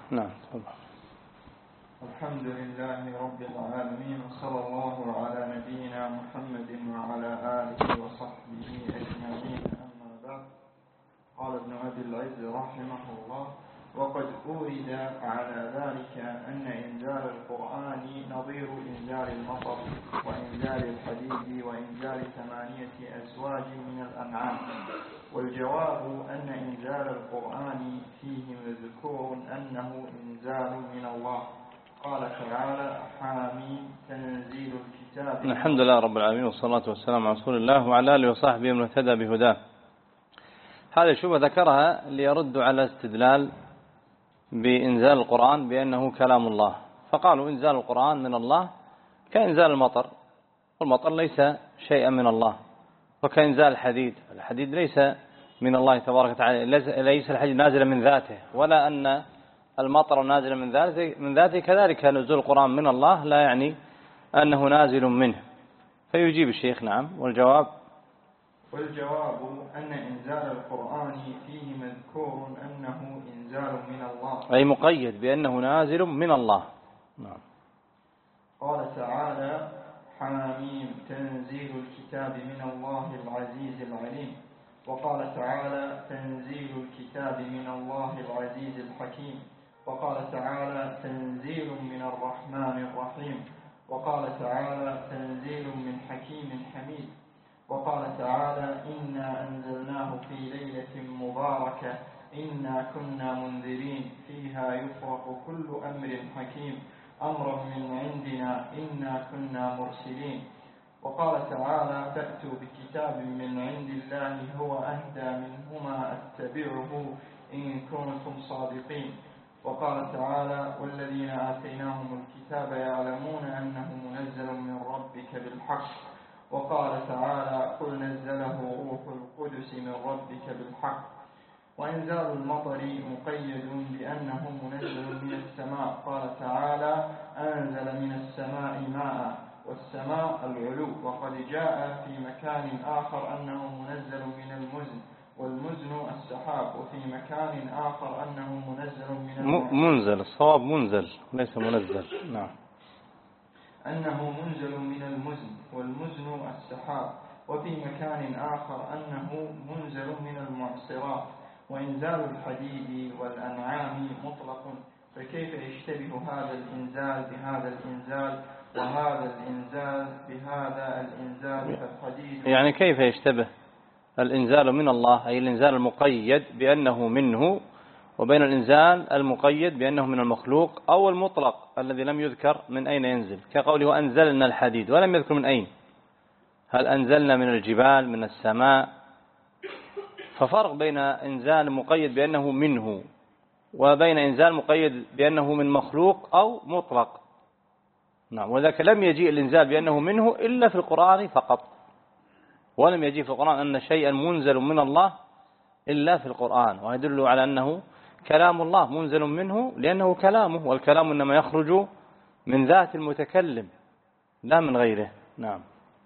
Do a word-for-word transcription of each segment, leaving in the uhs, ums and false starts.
نعم. الحمد لله رب العالمين، وصلى الله على نبينا محمد وعلى آله وصحبه أجمعين. أما بعد، قال ابن أبي العز رحمه الله: وقد أورد على ذلك أن إنزال القرآن نظير إنزال المطر وإنزال الحديد وإنزال ثمانية أزواج من الأنعام. والجواب أن إنزال القرآن فيه مذكور أنه إنزال من الله. قال تعالى: حاميم تنزيل الكتاب. الحمد لله رب العالمين، والصلاة والسلام على رسول الله وعلى آله وصحبه من اهتدى بهداه. هذه الشبهة ذكرها ليرد على استدلال بإنزال القرآن بأنه كلام الله، فقالوا إنزال القرآن من الله كإنزال المطر، والمطر ليس شيئا من الله، وكإنزال الحديد، الحديد ليس من الله تبارك وتعالى، ليس الحديد نازلا من ذاته، ولا أن المطر نازل من ذاته من ذاته كذلك نزول القرآن من الله لا يعني أنه نازل منه. فيجيب الشيخ: نعم. والجواب والجواب أن إنزال القرآن فيه مذكور أنه إنزال من الله، أي مقيد بأنه نازل من الله. نعم. قال تعالى: حاميم تنزيل الكتاب من الله العزيز العليم. وقال تعالى: تنزيل الكتاب من الله العزيز الحكيم. وقال تعالى: تنزيل من الرحمن الرحيم. وقال تعالى: تنزيل من حكيم حميد. وقال تعالى: إنا أنزلناه في ليلة مباركة إنا كنا منذرين فيها يفرق كل أمر حكيم أمرا من عندنا إنا كنا مرسلين. وقال تعالى: فأتوا بكتاب من عند الله هو أهدى منهما أتبعه إن كنتم صادقين. وقال تعالى: والذين آتيناهم الكتاب يعلمون أنه منزل من ربك بالحق. وقال تعالى: قل نزله روح القدس من ربك بالحق. وإنزال المطر مقيد بأنه منزل من السماء. قال تعالى: أنزل من السماء ماء، والسماء العلو. وقد جاء في مكان آخر أنه منزل من المزن، والمزن السحاب. وفي مكان آخر أنه منزل من الماء. منزل، الصواب منزل ليس منزل. نعم. أنه منزل من المزن، والمزن السحاب. وفي مكان آخر أنه منزل من المعصرات. وإنزال الحديد والأنعام مطلق، فكيف يشتبه هذا الإنزال بهذا الإنزال، وهذا الإنزال بهذا الإنزال؟ فالحديد يعني كيف يشتبه الإنزال من الله، أي الإنزال المقيد بأنه منه، وبين الإنزال المقيد بأنه من المخلوق أو المطلق الذي لم يذكر من أين ينزل، كقوله أنزلنا الحديد ولم يذكر من أين، هل أنزلنا من الجبال من السماء؟ ففرق بين إنزال مقيد بأنه منه وبين إنزال مقيد بأنه من مخلوق أو مطلق. نعم. وذلك لم يجيء الإنزال بأنه منه إلا في القرآن فقط، ولم يجيء في القرآن أن شيئا منزل من الله إلا في القرآن، ويدل على أنه كلام الله منزل منه لأنه كلامه، والكلام إنما يخرج من ذات المتكلم لا من غيره. نعم.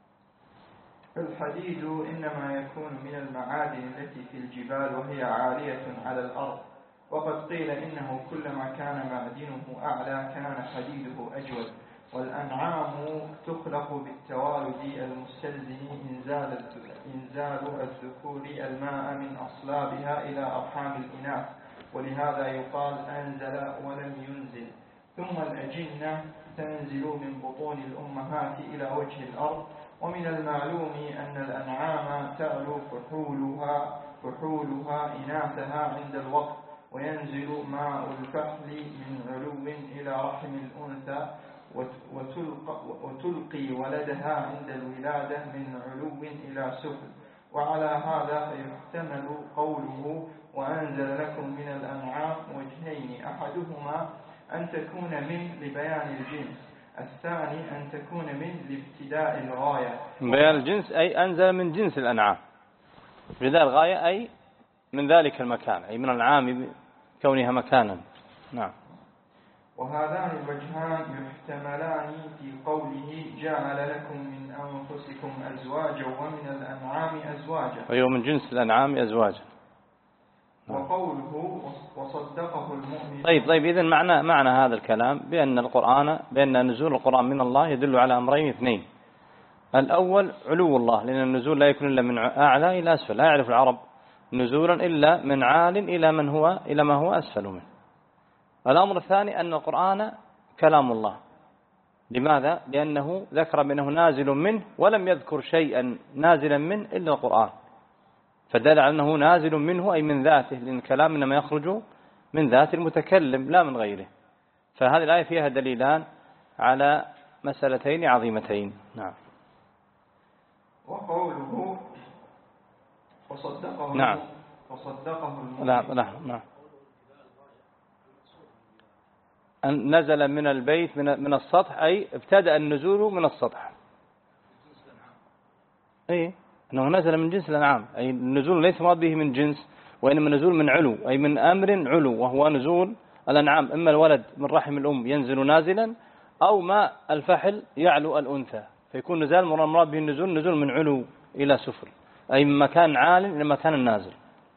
الحديد إنما يكون من المعادن التي في الجبال وهي عالية على الأرض. وقد قيل إنه كلما كان معدنه أعلى كان حديده أجود. والأنعام تخلق بالتوالد المستلزم إنزال إنزال الذكور الماء من أصلابها إلى أرحام الإناث، ولهذا يقال أنزل ولم ينزل. ثم الأجنة تنزل من بطون الأمهات إلى وجه الأرض. ومن المعلوم أن الأنعام تألو فحولها فحولها إناثها عند الوقت، وينزل ماء الفحل من علو إلى رحم الأنثى، وتلقي ولدها عند الولادة من علو إلى سفل. وعلى هذا فيحتمل قوله وأنزل لكم من الأنعام وجهين: أحدهما أن تكون من لبيان الجنس، الثاني أن تكون من لابتداء الغاية. بيان الجنس أي أنزل من جنس الأنعام، ابتداء الغاية أي من ذلك المكان، أي من الأنعام كونها مكانا. نعم. وهذان الوجهان يحتملان في قوله جعل لكم من أنفسكم أزواجا ومن الأنعام أزواجا، أيوة من جنس الأنعام أزواجا. وقوله وصدقه المؤمنون. طيب طيب إذن معنى معنى هذا الكلام بأن القرآن بأن نزول القرآن من الله يدل على أمرين اثنين. الأول علو الله، لأن النزول لا يكون إلا من أعلى إلى أسفل، لا يعرف العرب نزولا إلا من عال إلى من هو إلى ما هو أسفل منه. الأمر الثاني أن القرآن كلام الله. لماذا؟ لأنه ذكر بأنه نازل منه ولم يذكر شيئا نازلا منه إلا القرآن، فدل على أنه نازل منه أي من ذاته، لأن الكلام إنما يخرج من ذات المتكلم لا من غيره. فهذه الآية فيها دليلان على مسألتين عظيمتين. نعم. وقوله وصدقه نعم وصدقه المؤمن. لا لا نعم. أن نزل من البيت من من السطح، أي ابتدأ النزول من السطح. أي أنه نزل من جنس الأنعام، أي النزول ليس مراد به من جنس، وإنما نزول من علو، أي من أمر علو، وهو نزول الأنعام. إما الولد من رحم الأم ينزل نازلا، أو ما الفحل يعلو الأنثى، فيكون نزال مراد به النزول نزول من علو إلى سفل، أي من مكان عال إلى مكان نازل.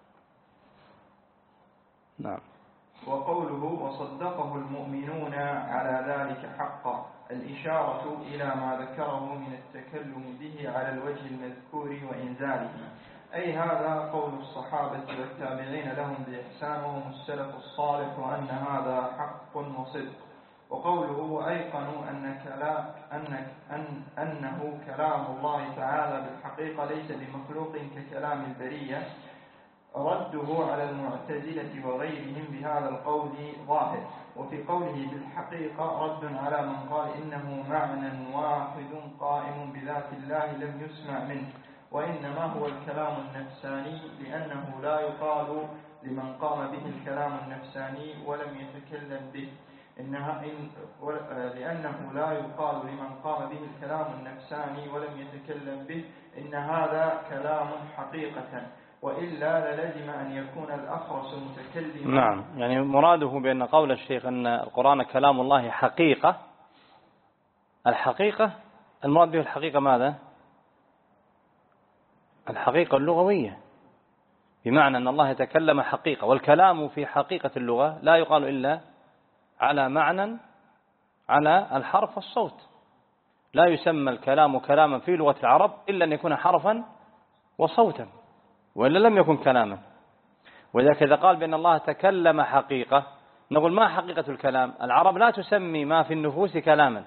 نعم. وقوله وصدقه المؤمنون على ذلك حقا، الإشارة إلى ما ذكره من التكلم به على الوجه المذكور وإنزاله، أي هذا قول الصحابة والتابعين لهم بإحسان وهم السلف الصالح، وأن هذا حق وصدق. وقوله وأيقنوا أن كلام أن أن أنه كلام الله تعالى بالحقيقة ليس بمخلوق ككلام البرية، رده على المعتزلة وغيرهم بهذا القول ظاهر. وفي قوله بالحقيقة رد على من قال إنه معنى واحد قائم بذات الله لم يسمع منه، وإنما هو الكلام النفساني، لأنه لا يقال لمن قام به الكلام النفساني ولم يتكلم به إنها إن لأنه لا يقال لمن قام به الكلام النفساني ولم يتكلم به إن هذا كلام حقيقة، وإلا للزم أن يكون الأخرس متكلما. نعم، يعني مراده بأن قول الشيخ أن القرآن كلام الله حقيقة، الحقيقة المراد به الحقيقة ماذا؟ الحقيقة اللغوية، بمعنى أن الله يتكلم حقيقة، والكلام في حقيقة اللغة لا يقال إلا على معنى على الحرف والصوت. لا يسمى الكلام كلاما في لغة العرب إلا أن يكون حرفا وصوتا، وإلا لم يكن كلاما. وإذا إذا قال بأن الله تكلم حقيقة، نقول ما حقيقة الكلام؟ العرب لا تسمي ما في النفوس كلاما،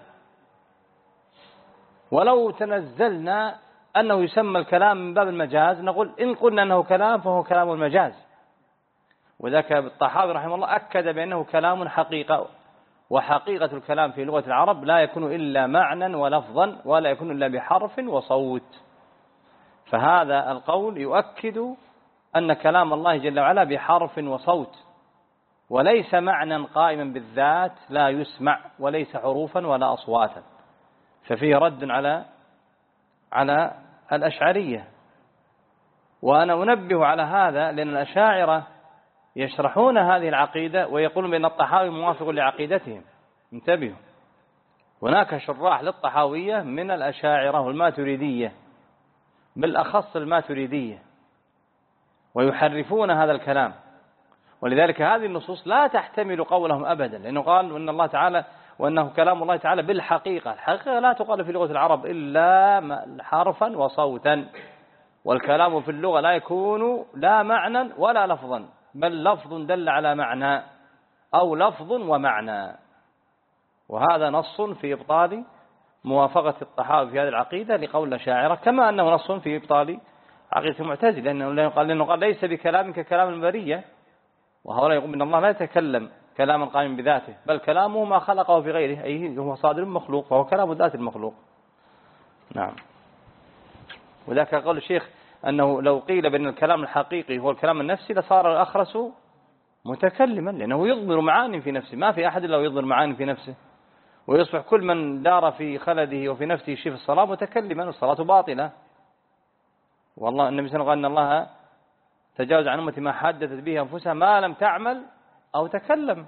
ولو تنزلنا أنه يسمى الكلام من باب المجاز نقول إن قلنا أنه كلام فهو كلام المجاز. وذاك الطحاوي رحمه الله أكد بأنه كلام حقيقة، وحقيقة الكلام في لغة العرب لا يكون إلا معنى ولفظا، ولا يكون إلا بحرف وصوت. فهذا القول يؤكد أن كلام الله جل وعلا بحرف وصوت، وليس معنى قائما بالذات لا يسمع، وليس حروفا ولا أصواتا. ففيه رد على على الأشعرية. وأنا أنبه على هذا لأن الأشاعرة يشرحون هذه العقيدة ويقولون بأن الطحاوي موافق لعقيدتهم. انتبهوا، هناك شراح للطحاوية من الأشاعرة والماتريدية، بالأخص الماتريدية، ويحرفون هذا الكلام. ولذلك هذه النصوص لا تحتمل قولهم أبدا، لأنه قال أن الله تعالى وأنه كلام الله تعالى بالحقيقة. الحقيقة لا تقال في لغة العرب إلا حرفا وصوتا، والكلام في اللغة لا يكون لا معنى ولا لفظا، بل لفظ دل على معنى أو لفظ ومعنى. وهذا نص في إبطال موافقة الطحاوي في هذه العقيدة لقول الأشاعرة، كما أنه نص في إبطال عقيدة المعتزلة، لأنه قال لأنه قال ليس بكلام ككلام البرية، وهؤلاء يقول إن الله لا يتكلم كلاما قائما بذاته، بل كلامه ما خلقه في غيره، أي هو صادر من مخلوق، فهو كلام ذات المخلوق. نعم. وذاك قول الشيخ أنه لو قيل بأن الكلام الحقيقي هو الكلام النفسي لصار الأخرس متكلما، لأنه يضمر معاني في نفسه، ما في أحد إلا يضمر معاني في نفسه، ويصبح كل من دار في خلده وفي نفسه شيء في الصلاة متكلما، والصلاة باطلة. والله النبي صلى الله عليه وسلم قال إن الله تجاوز عن أمتي ما حدثت به أنفسها ما لم تعمل أو تكلم.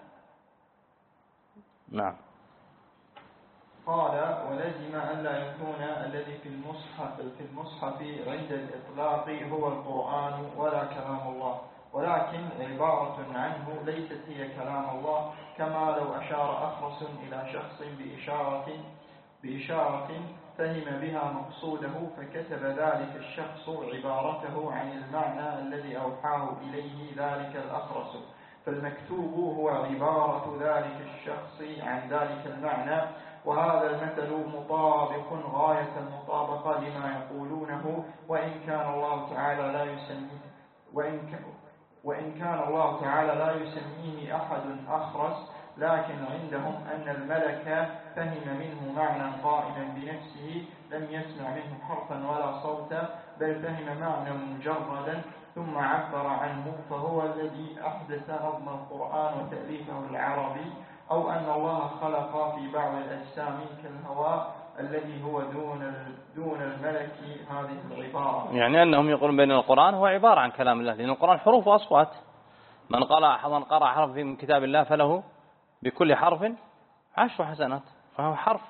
نعم. قال ولزم أن لا يكون الذي في المصحف في المصحف عند الإطلاق هو القرآن ولا كلام الله، ولكن عبارة عنه ليست هي كلام الله، كما لو أشار أخرس إلى شخص بإشارة, بإشارة فهم بها مقصوده فكتب ذلك الشخص عبارته عن المعنى الذي أوحاه إليه ذلك الأخرس، فالمكتوب هو عبارة ذلك الشخص عن ذلك المعنى. وهذا المثل مطابق غاية المطابقة لما يقولونه، وإن كان الله تعالى لا يسميه وإن كان وإن كان الله تعالى لا يسميه أحد أخرس، لكن عندهم أن الملك فهم منه معنى قائما بنفسه لم يسمع منه حرفا ولا صوتا، بل فهم معنى مجردا ثم عبر عنه، فهو الذي أحدث نظم القرآن وتأليفه العربي، أو أن الله خلق في بعض الأجسام كالهواء الذي هو دون دون الملك هذه العبارة. يعني أنهم يقولون بأن القرآن هو عبارة عن كلام الله، لأن القرآن حروف وأصوات، من قرأ من قرأ حرف من كتاب الله فله بكل حرف عشر حسنات، فهو حرف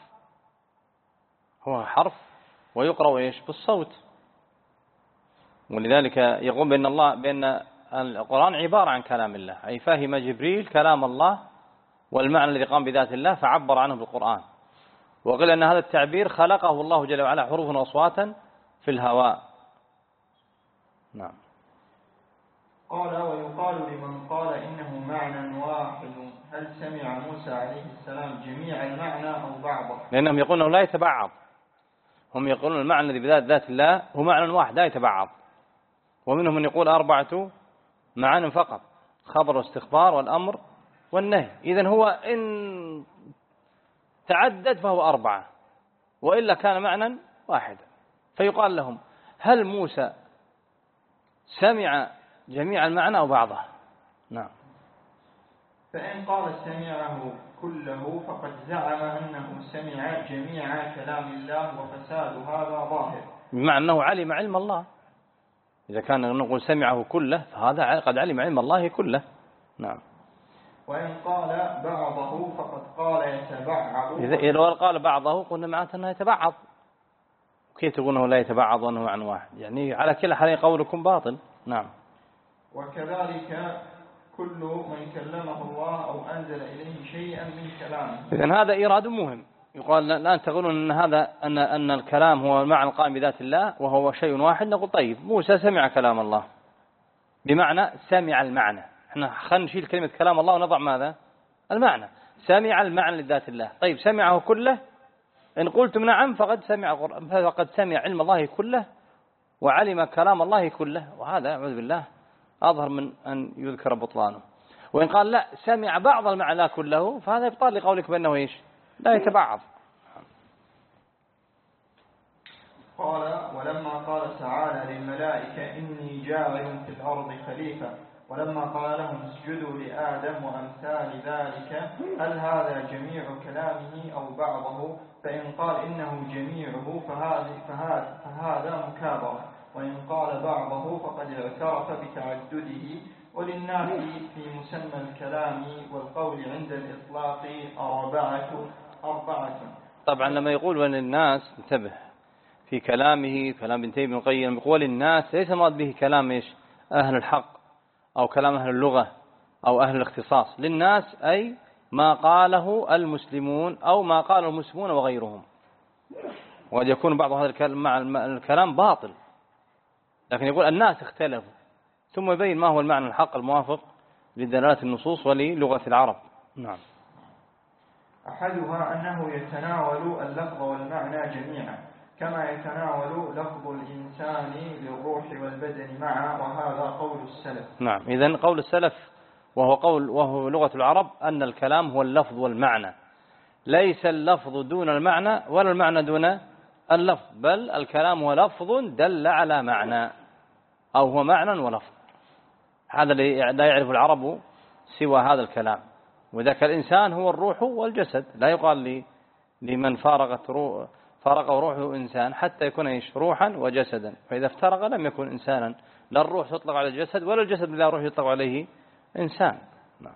هو حرف ويقرأ إيش بالصوت. ولذلك يقول بأن الله بأن القرآن عبارة عن كلام الله، أي فهم جبريل كلام الله والمعنى الذي قام بذات الله فعبر عنه بالقرآن. وقيل أن هذا التعبير خلقه الله جل وعلا حروفا وأصواتا في الهواء. نعم. قال ويقال لمن قال إنه معنى واحد، هل سمع موسى عليه السلام جميع المعنى أو بعضه؟ لأنهم يقولون لا يتبعض، هم يقولون المعنى الذي بذات ذات الله هو معنى واحد لا يتبعض، ومنهم من يقول أربعة معان فقط، خبر واستخبار والأمر والنهي. إذن هو إن تعدد فهو أربعة، وإلا كان معنى واحدا. فيقال لهم هل موسى سمع جميع المعنى أو بعضه؟ نعم. فإن قال سمعه كله فقد زعم أنه سمع جميع كلام الله، وفساد هذا ظاهر، بمعنى أنه علم علم الله. إذا كان نقول سمعه كله فهذا قد علم علم الله كله. نعم. وإن قال بعضه فقد قال يتبعض. إذا لو قال بعضه قلنا معناته أنه يتبعض، كيف تقول أنه لا يتبعض وأنه عن واحد؟ يعني على كل حال قولكم باطل. نعم. وكذلك كل من كلمه الله أو أنزل إليه شيئا من كلامه. إذن هذا إيراد مهم. يقال لا تقولون أن هذا أن أن الكلام هو المعنى القائم بذات الله وهو شيء واحد. نقول طيب موسى سمع كلام الله بمعنى سمع المعنى، احنا خلينا نشيل كلمة كلام الله ونضع ماذا؟ المعنى. سمع المعنى لذات الله. طيب سمعه كله؟ إن قلتم نعم فقد سمع فقد سمع علم الله كله وعلم كلام الله كله، وهذا أعوذ بالله أظهر من أن يذكر بطلانه. وإن قال لا سمع بعض المعنى كله فهذا يبطل لقولك بأنه إيش؟ لا يتبعض. قال ولما قال تعالى للملائكة إني جاعل في الأرض خليفة، ولما قال لهم اسجدوا لآدم وأمثال ذلك، هل هذا جميع كلامه أو بعضه؟ فإن قال إنه جميعه فهذا, فهذا, فهذا مكابرة، وإن قال بعضه فقد اعترف بتعدده. وللناس في مسمى الكلام والقول عند الإطلاق أربعة أربعة طبعا لما يقول أن الناس انتبه في كلامه كلام ابن تيمية بن القيم يقول الناس ليس مراد به كلام إيش؟ أهل الحق أو كلام أهل اللغة أو أهل الاختصاص. للناس أي ما قاله المسلمون أو ما قاله المسلمون وغيرهم. وقد يكون بعض هذا الكلام مع الكلام باطل، لكن يقول الناس اختلفوا، ثم يبين ما هو المعنى الحق الموافق لدلالات النصوص وللغة العرب. نعم. أحدها أنه يتناول اللفظ والمعنى جميعا، كما يتناول لفظ الإنسان للروح والبدن معا، وهذا قول السلف. نعم. إذن قول السلف وهو قول وهو لغة العرب أن الكلام هو اللفظ والمعنى، ليس اللفظ دون المعنى ولا المعنى دون اللفظ، بل الكلام هو لفظ دل على معنى أو هو معنى ولفظ. هذا لا يعرف العرب سوى هذا الكلام. وذاك الإنسان هو الروح والجسد، لا يقال لي لمن فارقت روح فارقه روحه إنسان حتى يكون إيش؟ روحا وجسدا، فإذا افترق لم يكن إنسانا، لا الروح تطلق على الجسد ولا الجسد لا الروح يطلق عليه إنسان. نعم.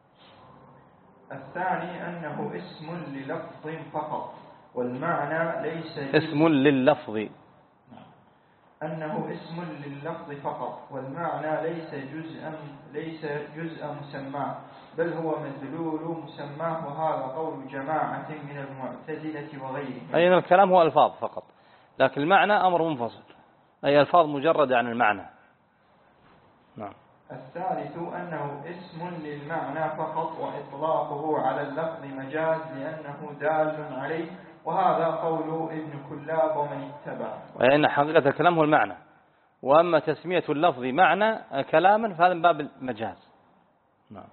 الثاني أنه اسم للفظ فقط، والمعنى ليس اسم لللفظ. أنه اسم لللفظ فقط، والمعنى ليس جزءا ليس جزء مسماه، بل هو مدلول مسماه، وهذا قول جماعة من المعتزلة وغيرهم. أي الكلام هو ألفاظ فقط، لكن المعنى أمر منفصل، أي ألفاظ مجردة عن المعنى. نعم. الثالث أنه اسم للمعنى فقط، وإطلاقه على اللفظ مجاز لأنه دال عليه، وهذا قول ابن كلاب ومن اتبع. لأن حقيقة الكلام هو المعنى، وأما تسمية اللفظ معنى كلاما فهذا من باب المجاز. نعم.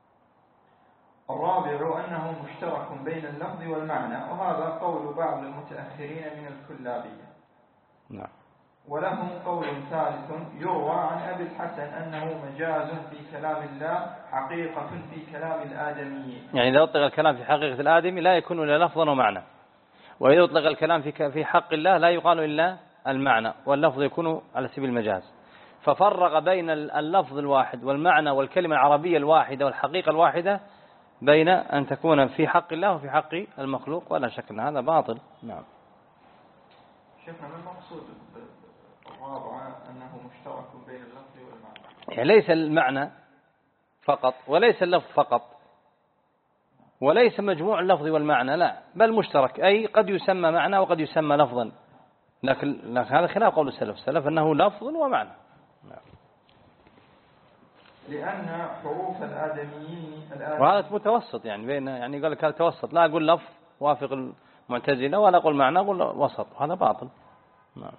الرابع أنه مشترك بين اللفظ والمعنى، وهذا قول بعض المتأخرين من الكلابية. نعم. ولهم قول ثالث يروى عن أبي الحسن أنه مجاز في كلام الله حقيقة في كلام الآدميين. يعني إذا أطلق الكلام في حقيقة الآدمي لا يكون إلا لفظا ومعنى، وإذا أطلق الكلام في في حق الله لا يقال إلا المعنى، واللفظ يكون على سبيل المجاز. ففرق بين اللفظ الواحد والمعنى والكلمة العربية الواحدة والحقيقة الواحدة بين أن تكون في حق الله وفي حق المخلوق، ولا شك أن هذا باطل. نعم. شيخنا ما المقصود الرابعة أنه مشترك بين اللفظ والمعنى؟ يعني ليس المعنى فقط وليس اللفظ فقط وليس مجموع اللفظ والمعنى، لا، بل مشترك، أي قد يسمى معنى وقد يسمى لفظا، لكن, لكن هذا خلاف قول السلف. السلف أنه لفظ ومعنى. لأن حروف الآدميين الآدميين وهذا متوسط، يعني بين، يعني قال لك هذا توسط، لا أقول لفظ وافق المعتزلة ولا أقول معنى، أقول وسط، هذا باطل. نعم.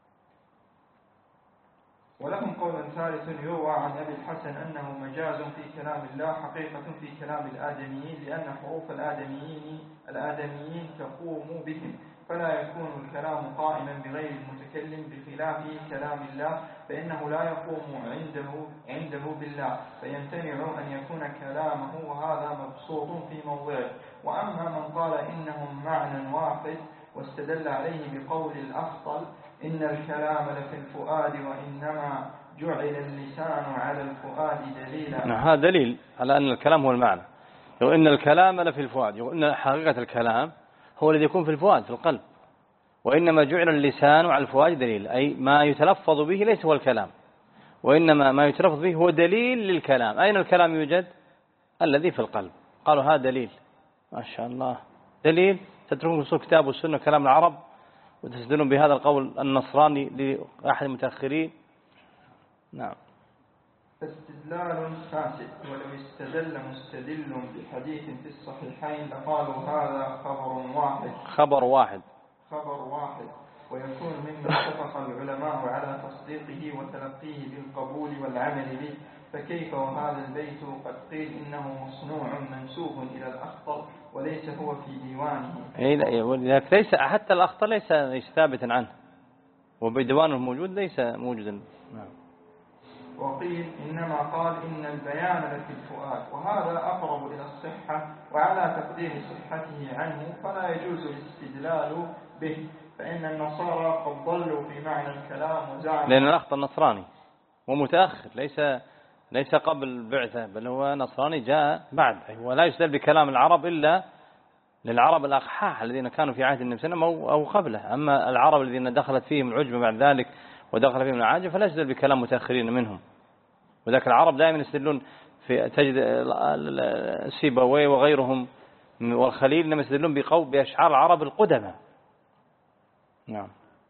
ولهم قول ثالث يروى عن أبي الحسن أنه مجاز في كلام الله حقيقة في كلام الآدميين، لأن حروف الآدميين الآدميين تقوم بهم، فلا يكون الكلام قائما بغير المتكلم، بخلاف كلام الله فإنه لا يقوم عنده عنده بالله، فيمتنع أن يكون كلامه، وهذا مبسوط في موضعه. وأما من قال إنهم معنى واحد واستدل عليه بقول الأفضل إن الكلام لفي الفؤاد وإنما جعل اللسان على الفؤاد دليلا. هذا دليل على أن الكلام هو المعنى. لو إن الكلام لفي الفؤاد، يقول إن حقيقة الكلام هو الذي يكون في الفؤاد في القلب، وإنما جعل اللسان على الفؤاد دليل، أي ما يتلفظ به ليس هو الكلام، وإنما ما يتلفظ به هو دليل للكلام. أين الكلام يوجد؟ الذي في القلب. قالوا هذا دليل. ما شاء الله، دليل. تتركون في الكتاب والسنة كلام العرب وتستدلون بهذا القول النصراني لأحد المتأخرين. نعم. استدلال فاسد، ولو استدل مستدل بحديث في الصحيحين لقالوا هذا خبر واحد خبر واحد خبر واحد ويكون مما اتفق العلماء على تصديقه وتلقيه بالقبول والعمل به، فكيف وهذا البيت قد قيل إنه مصنوع منسوب إلى الأخطر وليس هو في ديوانه. أي ليس حتى الأخطر ليس ثابتا عنه، وبديوانه موجود ليس موجودا. نعم. وقيل إنما قال إن البيان لفي الفؤاد، وهذا أقرب إلى الصحة، وعلى تقدير صحته عنه فلا يجوز الاستدلال به، فإن النصارى قد ضلوا في معنى الكلام وزعموا. لأن الأخطر نصراني ومتأخر، ليس ليس قبل البعثة، بل هو نصراني جاء بعد، ولا يستدل بكلام العرب إلا للعرب الأقحاح الذين كانوا في عهد النبي صلى الله عليه وسلم أو قبله. أما العرب الذين دخلت فيهم العجمة بعد ذلك ودخل فيهم العاجم فلا يستدل بكلام متأخرين منهم. وذلك العرب دائما يستدلون في تجد سيبويه وغيرهم والخليل إنما يستدلون بقول بأشعار العرب القدمى. نعم.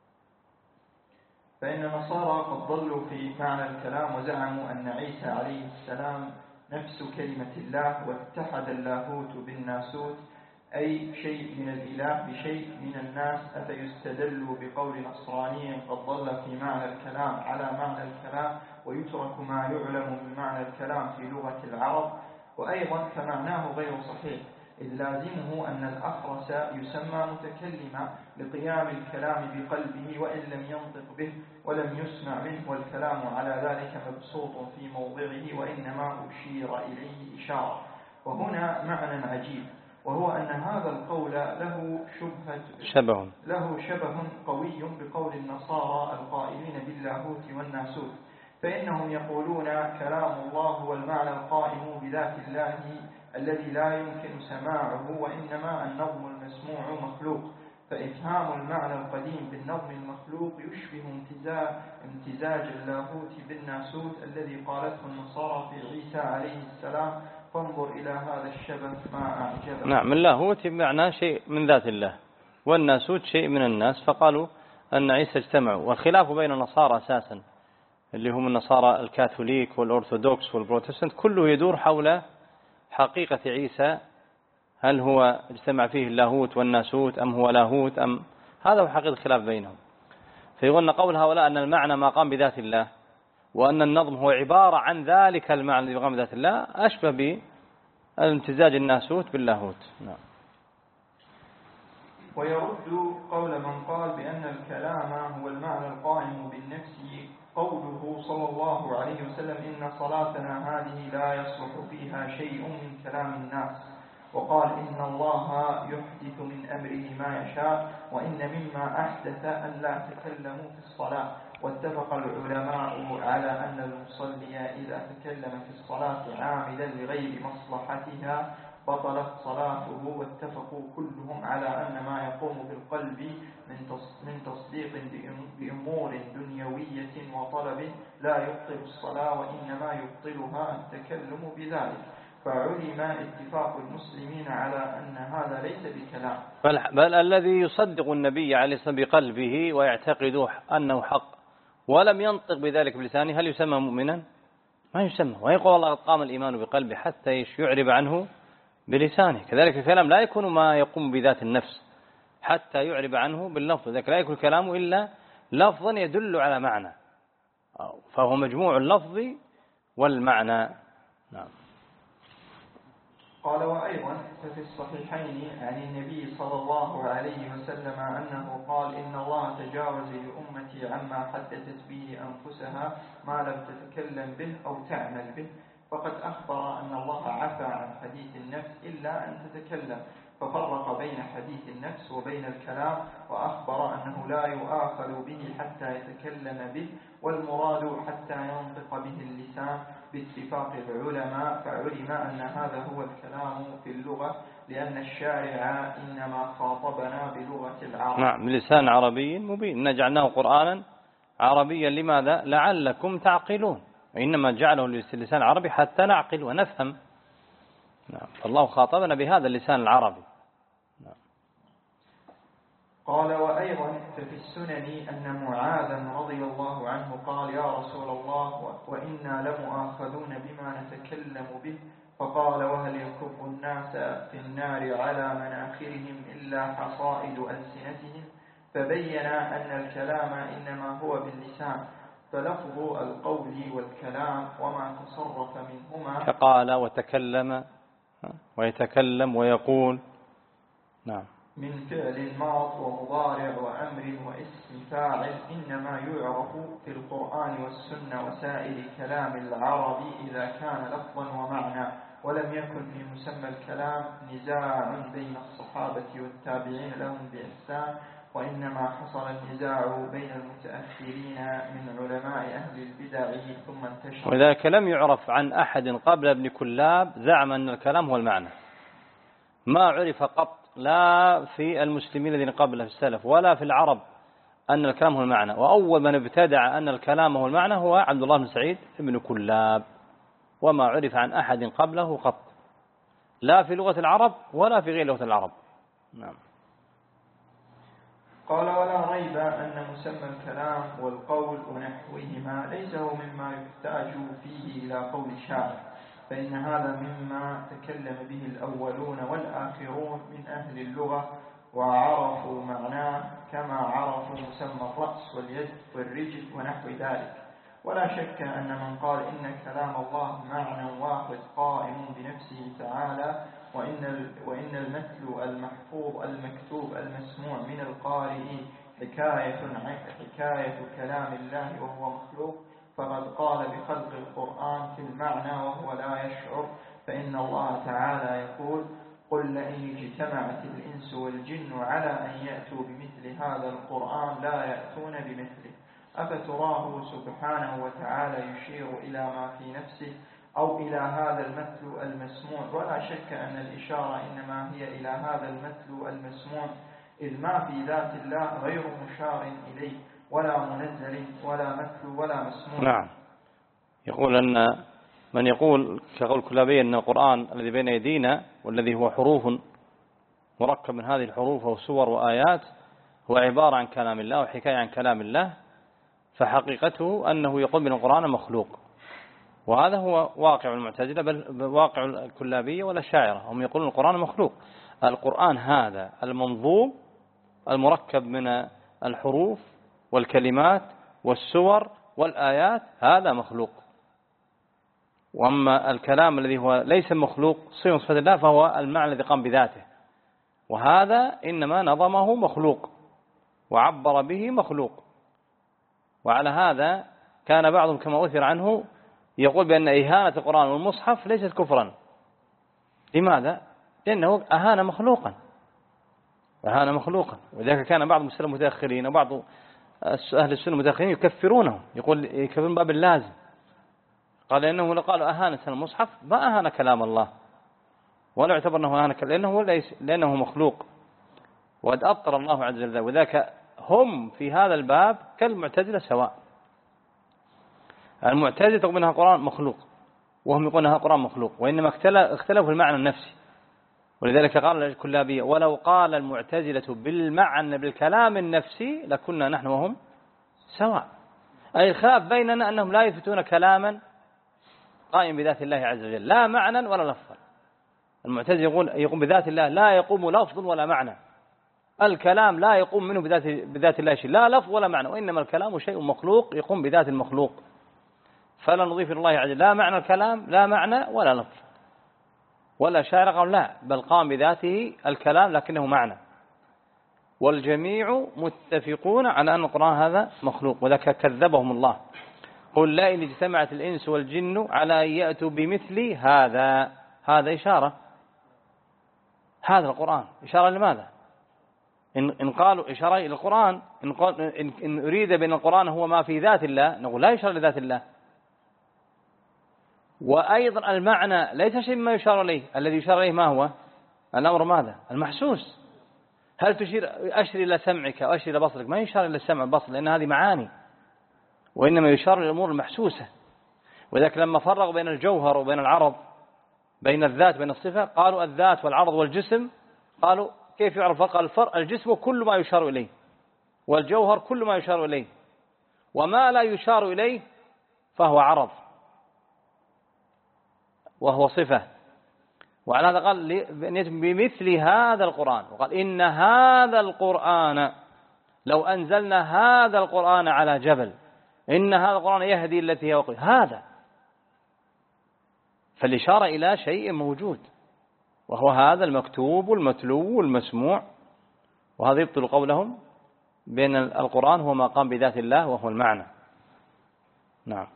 فإن النصارى قد ضلوا في معنى الكلام وزعموا أن عيسى عليه السلام نفس كلمة الله، واتحد اللاهوت بالناسوت، أي شيء من الإله بشيء من الناس. أفيستدل بقول نصراني قد ضل في معنى الكلام على معنى الكلام، ويترك ما يعلم من معنى الكلام في لغة العرب، وأيضا فمعناه غير صحيح، إذ لازمه أن الأخرس يسمى متكلما لقيام الكلام بقلبه وإن لم ينطق به ولم يسمع منه، والكلام على ذلك مبسوط في موضعه وإنما أشير إليه إشارة. وهنا معنى عجيب، وهو أن هذا القول له شبهة شبه له شبه قوي بقول النصارى القائلين باللاهوت والناسوت، فإنهم يقولون كلام الله هو المعنى القائم بذات الله الذي لا يمكن سماعه، وإنما النظم المسموع مخلوق، فإفهام المعنى القديم بالنظم المخلوق يشبه امتزاج, امتزاج اللاهوت بالناسوت الذي قالته النصارى في عيسى عليه السلام، فانظر إلى هذا الشبه ما أعجبه. نعم، اللاهوت بمعنى شيء من ذات الله، والناسوت شيء من الناس، فقالوا أن عيسى اجتمعوا. والخلاف بين النصارى أساسا اللي هم النصارى الكاثوليك والأرثوذكس والبروتستانت كله يدور حول حقيقة عيسى، هل هو اجتمع فيه اللاهوت والناسوت أم هو لاهوت أم هذا هو حقيقة الخلاف بينهم. فيقولون قول هؤلاء أن المعنى ما قام بذات الله، وأن النظم هو عبارة عن ذلك المعنى الذي قام بذات الله، أشبه بامتزاج الناسوت باللاهوت. نعم. ويرد قول من قال بأن الكلام هو المعنى القائم بالنفس قوله صلى الله عليه وسلم إن صلاتنا هذه لا يصلح فيها شيء من كلام الناس، وقال إن الله يحدث من أمره ما يشاء، وإن مما أحدث أن لا تكلموا في الصلاة. واتفق العلماء على أن المصلي إذا تكلم في الصلاة عامدا لغير مصلحتها بطلت صلاته، واتفقوا كلهم على أن ما يقوم بالقلب من تصديق بأمور دنيوية وطلب لا يبطل الصلاة، وإنما يبطلها التكلم بذلك. فعلم اتفاق المسلمين على أن هذا ليس بكلام، بل, بل الذي يصدق النبي عليه الصلاة والسلام بقلبه ويعتقد أنه حق ولم ينطق بذلك بلسانه هل يسمى مؤمنا؟ ما يسمى. ويقول الله قد قام الإيمان بقلبه حتى يعرب عنه بلسانه. كذلك الكلام لا يكون ما يقوم بذات النفس حتى يعرب عنه باللفظ، ذلك لا يكون كلامه إلا لفظا يدل على معنى، فهو مجموع اللفظ والمعنى. نعم. قال وأيضا ففي الصحيحين عن النبي صلى الله عليه وسلم أنه قال إن الله تجاوز لأمتي عما حدثت به أنفسها ما لم تتكلم به أو تعمل به، فقد أخبر أن الله عفى عن حديث النفس إلا أن تتكلم، ففرق بين حديث النفس وبين الكلام، وأخبر أنه لا يؤاخذ به حتى يتكلم به، والمراد حتى ينطق به اللسان باتفاق العلماء. فعلم أن هذا هو الكلام في اللغة، لأن الشارع إنما خاطبنا بلغة العرب. نعم، لسان عربي مبين، نجعلناه قرآنا عربيا لماذا؟ لعلكم تعقلون، وإنما جعله لسان عربي حتى نعقل ونفهم. نعم. فالله خاطبنا بهذا اللسان العربي. نعم. قال وأيضا ففي السنن أن معاذا رضي الله عنه قال يا رسول الله وإنا لمؤاخذون بما نتكلم به، فقال وهل يكب الناس في النار على مناخرهم إلا حصائد ألسنتهم، فبين أن الكلام إنما هو باللسان، فلفظ القول والكلام وما تصرف منهما كقال وتكلم ويتكلم ويقول. نعم. من فعل ماض ومضارع وأمر واسم فاعل إنما يعرف في القرآن والسنة وسائر كلام العرب إذا كان لفظا ومعنى، ولم يكن في مسمى الكلام نزاع بين الصحابة والتابعين لهم بإحسان، وإنما حصل النزاع بين المتأخرين من علماء أهل البدع ثم انتشر. وذلك لم يعرف عن أحد قبل ابن كلاب زعم أن الكلام هو المعنى، ما عرف قط لا في المسلمين الذين قبله في السلف ولا في العرب أن الكلام هو المعنى. وأول من ابتدع أن الكلام هو المعنى هو عبد الله بن سعيد ابن كلاب، وما عرف عن أحد قبله قط لا في لغة العرب ولا في غير لغة العرب. نعم. قال ولا ريب أن مسمى الكلام والقول ونحوهما ليس هو مما يحتاج فيه إلى قول شاعر، فإن هذا مما تكلم به الأولون والآخرون من أهل اللغة وعرفوا معناه كما عرفوا مسمى الرأس واليد والرجل ونحو ذلك. ولا شك أن من قال إن كلام الله معنى واحد قائم بنفسه تعالى، وإن وإن المثل المحفوظ المكتوب المسموع من القارئ حكاية حكاية كلام الله وهو مخلوق، فقد قال بخلق القرآن في المعنى وهو لا يشعر، فإن الله تعالى يقول قل لئن اجتمعت الإنس والجن على أن يأتوا بمثل هذا القرآن لا يأتون بمثله. أفتراه سبحانه وتعالى يشير إلى ما في نفسه أو إلى هذا المثل المسموع؟ ولا شك أن الإشارة إنما هي إلى هذا المثل المسموع إذ ما في ذات الله غير مشار إليه ولا منزل ولا مثل ولا مسموع. نعم. يقول أن من يقول كقول كلابي أن القرآن الذي بين يدينا والذي هو حروف مركب من هذه الحروف وصور وآيات هو عبارة عن كلام الله وحكاية عن كلام الله، فحقيقته أنه يقول بأن القرآن مخلوق، وهذا هو واقع المعتزلة بل واقع الكلابية والأشاعرة، هم يقولون القرآن مخلوق. القرآن هذا المنظوم المركب من الحروف والكلمات والسور والآيات هذا مخلوق، وأما الكلام الذي هو ليس مخلوق صفة صفة الله فهو المعنى الذي قام بذاته، وهذا إنما نظمه مخلوق وعبر به مخلوق. وعلى هذا كان بعضهم كما أثر عنه يقول بأن إهانة القرآن والمصحف ليست كفرا. لماذا؟ لأنه أهان مخلوقا أهان مخلوقا ولذلك كان بعض المسلمين المتأخرين وبعض أهل السنة المتأخرين يكفرونه، يقول يكفرون باب اللازم، قال إنه لقالوا أهانة المصحف ما أهان كلام الله ولا يعتبر أنه أهان كلام لأنه, ليس لأنه مخلوق وقد أبطل الله عز وجل. وذاك هم في هذا الباب كالمعتزلة سواء. المعتزلة تقول أنها القرآن مخلوق وهم يقولون أنها القرآن مخلوق، وإنما اختلفوا المعنى النفسي. ولذلك قال الكلابية ولو قال المعتزلة بالمعنى بالكلام النفسي لكنا نحن وهم سواء. أي الخلاف بيننا أنهم لا يثبتون كلاما قائم بذات الله عز وجل لا معنى ولا لفظا. المعتزلة يقول يقوم بذات الله لا يقوم لفظ ولا معنى، الكلام لا يقوم منه بذات, بذات الله شيء لا لفظ ولا معنى، وإنما الكلام شيء مخلوق يقوم بذات المخلوق، فلا نضيف إلى الله عز وجل لا معنى الكلام لا معنى ولا لفظ. ولا شاعر قال لا بل قام بذاته الكلام لكنه معنى، والجميع متفقون على أن القرآن هذا مخلوق، وذلك كذبهم الله قل لا إن اجتمعت الإنس والجن على أن يأتوا بمثل هذا. هذا إشارة، هذا القرآن إشارة لماذا؟ إن, إن قالوا إشارة إلى القرآن، إن, قال إن, إن أريد بأن القرآن هو ما في ذات الله نقول لا يشار لذات الله. وأيضا المعنى ليس شيء ما يشار إليه، الذي يشار إليه ما هو الأمر ماذا؟ المحسوس. هل تشير أشر إلى سمعك أو أشر إلى بصرك؟ ما يشار إلى السمع والبصر لأن هذه معاني، وإنما يشار إلى الأمور المحسوسة. وذلك لما فرقوا بين الجوهر وبين العرض بين الذات بين الصفة قالوا الذات والعرض والجسم، قالوا كيف يعرف؟ قال الفرق الجسم كل ما يشار إليه، والجوهر كل ما يشار إليه، وما لا يشار إليه فهو عرض وهو صفة. وعلى هذا قال بمثل هذا القرآن، وقال إن هذا القرآن لو أنزلنا هذا القرآن على جبل إن هذا القرآن يهدي التي هي وقت هذا، فالإشارة إلى شيء موجود وهو هذا المكتوب والمتلو والمسموع. وهذا يبطل قولهم بأن القرآن هو ما قام بذات الله وهو المعنى. نعم.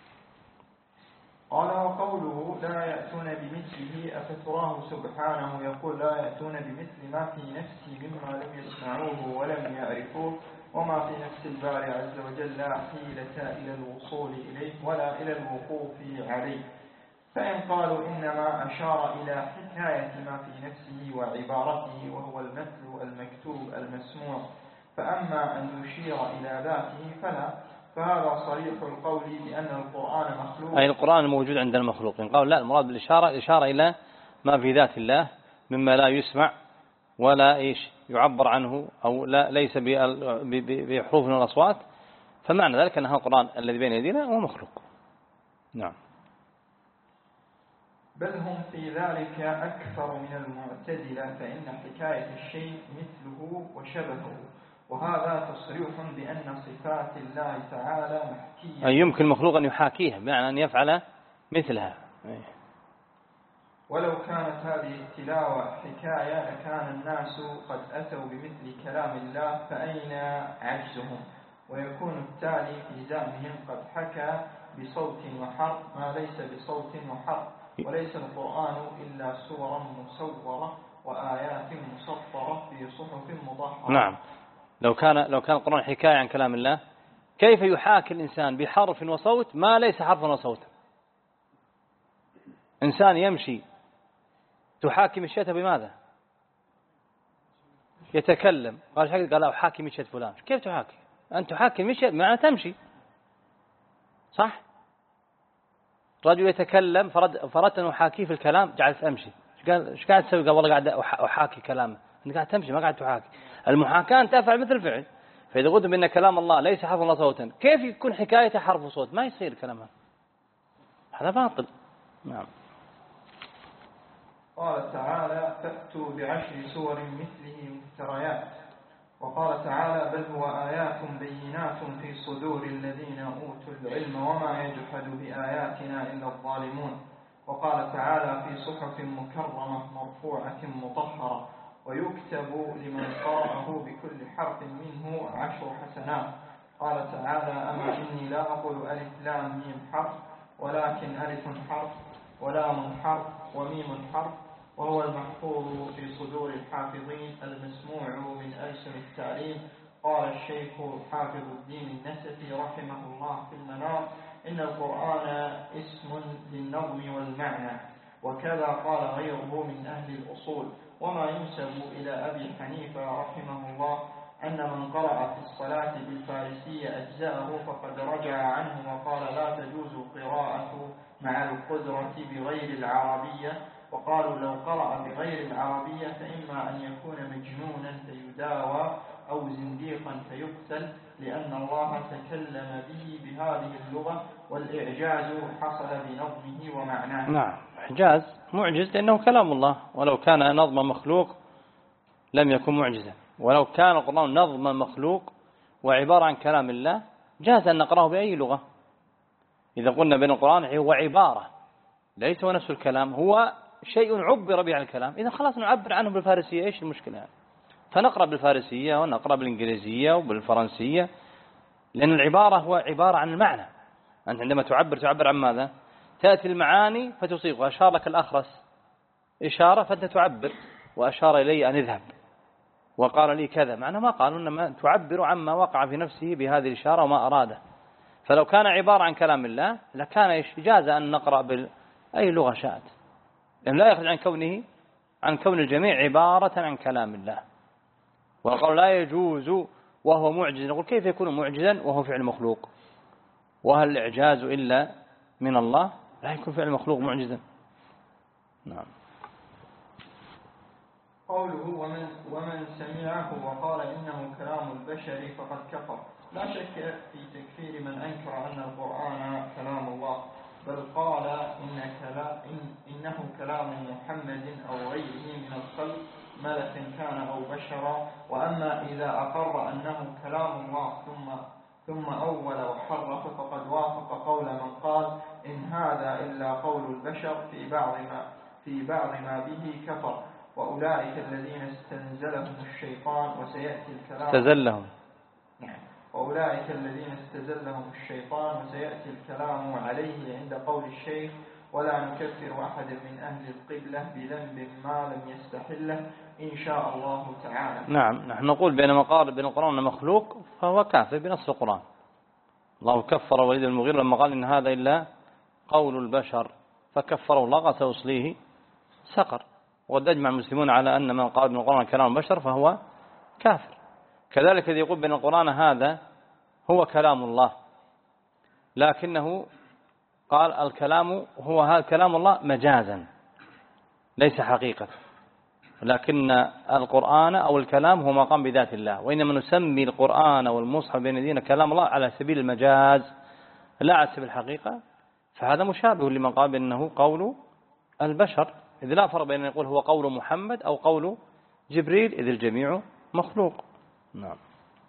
قال وقوله لا يأتون بمثله أفتراه سبحانه يقول لا يأتون بمثل ما في نفسي مما لم يسمعوه ولم يعرفوه وما في نفس الباري عز وجل لا حيلة إلى الوصول إليه ولا إلى الوقوف عليه. فإن قالوا إنما أشار إلى حكاية ما في نفسه وعبارته وهو المثل المكتوب المسموع، فأما أن يشير إلى ذاته فلا، فهذا صريح القول بأن القرآن مخلوق. أي القرآن الموجود عند المخلوقين. قالوا لا، المراد بالإشارة الإشارة إلى ما في ذات الله مما لا يسمع ولا إيش يعبر عنه أو لا ليس بحروف والأصوات، فمعنى ذلك أن هذا القرآن الذي بين يدينا هو مخلوق. نعم. بل هم في ذلك أكثر من المعتزلة، فإن حكاية الشيء مثله وشبهه، وهذا تصريح بأن صفات الله تعالى محكية. أي يمكن المخلوق أن يحاكيها بمعنى أن يفعل مثلها. ولو كانت هذه التلاوة حكاية لكان الناس قد أتوا بمثل كلام الله، فأين عجزهم؟ ويكون التالي في زعمهم قد حكى بصوت وحرف ما ليس بصوت وحرف، وليس القرآن إلا سورا مصورة وآيات مسطرة في صحف مطهرة. نعم. لو كان لو كان القرآن حكاية عن كلام الله، كيف يحاكي الإنسان بحرف وصوت ما ليس حرفا وصوتا؟ إنسان يمشي تحاكي مشيته بماذا؟ يتكلم قال حق قال أحاكي مشية فلان. كيف تحاكي؟ أنت تحاكي مشية معنى تمشي صح؟ رجل يتكلم فرد فردت أن أحاكيه في الكلام جعلت أمشي. قال إيش قاعد تسوي؟ قال والله قاعد أحاكي كلامه. أنت قاعد تمشي ما قاعد تحاكي. المحاكاة أن تفعل مثل الفعل. فإذا قلت بأن كلام الله ليس حرف الله صوتا كيف يكون حكايته حرف صوت؟ ما يصير كلامه هذا باطل. نعم. قال تعالى فأتوا بعشر سور مثله مفتريات. وقال تعالى بل هو آيات بينات في صدور الذين أوتوا العلم وما يجحد بآياتنا إلا الظالمون. وقال تعالى في صحف مكرمة مرفوعة مطهرة ويكتب لمن قرأه بكل حرف منه عشر حسنات. قال تعالى أما إني لا أقول ألف لام ميم حرف ولكن ألف حرف ولام حرف وميم حرف وهو المحفوظ في صدور الحافظين المسموع من ألسن التعليم. قال الشيخ حافظ الدين النسفي رحمه الله في المنار إن القرآن اسم للنظم والمعنى. وكذا قال غيره من أهل الأصول. وما ينسب إلى أبي حنيفة رحمه الله أن من قرأ في الصلاة بالفارسية أجزاءه فقد رجع عنه وقال لا تجوز قراءة مع القدرة بغير العربية. وقالوا لو قرأ بغير العربية فإما أن يكون مجنونا فيداوى أو زنديقا فيقتل لأن الله تكلم به بهذه اللغة والإعجاز حصل بنظمه ومعناه. نعم إعجاز معجز لأنه كلام الله ولو كان نظم مخلوق لم يكن معجزا. ولو كان القرآن نظم مخلوق وعبارة عن كلام الله جاز أن نقرأه بأي لغة. إذا قلنا بين القرآن هو عبارة ليس هو نفس الكلام هو شيء عبر به عن الكلام إذا خلاص نعبر عنه بالفارسية إيش المشكلة يعني؟ فنقرأ بالفارسية ونقرأ بالإنجليزية وبالفرنسية لأن العبارة هو عبارة عن المعنى. أنت عندما تعبر تعبر عن ماذا؟ تأتي المعاني فتصيغ. أشار لك الأخرس إشارة فأنت تعبر وأشار إلي أن اذهب وقال لي كذا معنى ما قالوا إنما تعبر عما وقع في نفسه بهذه الإشارة وما أراده. فلو كان عبارة عن كلام الله لكان إجاز أن نقرأ بأي لغة شاءت لأن لا يخرج عن كونه عن كون الجميع عبارة عن كلام الله. وقال لا يجوز وهو معجز. نقول كيف يكون معجزا وهو فعل مخلوق؟ وهل الإعجاز إلا من الله؟ لا يكون فعل مخلوق معجزا. نعم. قوله ومن, ومن سمعه وقال إنه كلام البشر فقد كفر. لا شك في تكفير من أنكر أن القرآن كلام الله بل قال إن كلام إن إنه كلام محمد أو غيره من الخلق ملك كان أو بشرا. وأما إذا أقر أنه كلام الله ثم ثم أول وحرف فقد وافق قول من قال إن هذا إلا قول البشر في بعض ما في بعض ما به كفر. وأولئك الذين استنزلهم الشيطان وسيأتي الكلام استزلهم نعم وأولئك الذين استزلهم الشيطان وسيأتي الكلام عليه عند قول الشيخ ولا نكفر أحد من أهل القبلة بذنب ما لم يستحله إن شاء الله تعالى. نعم نحن نقول بين مقال بين القرآن مخلوق فهو كافر بنص القرآن. الله كفر وليد المغيرة لما قال إن هذا إلا قول البشر فكفره الله سيصليه سقر. وقد أجمع المسلمون على أن من قال بين القرآن كلام البشر فهو كافر. كذلك الذي يقول بأن القرآن هذا هو كلام الله لكنه قال الكلام هو هذا كلام الله مجازا ليس حقيقة لكن القرآن أو الكلام هو مقام بذات الله. وإنما نسمي القرآن والمصحف بين يدينا كلام الله على سبيل المجاز لا على سبيل الحقيقة. فهذا مشابه لمن قال بأنه قول البشر إذ لا فرق بين أن يقول هو قول محمد أو قول جبريل إذ الجميع مخلوق. نعم.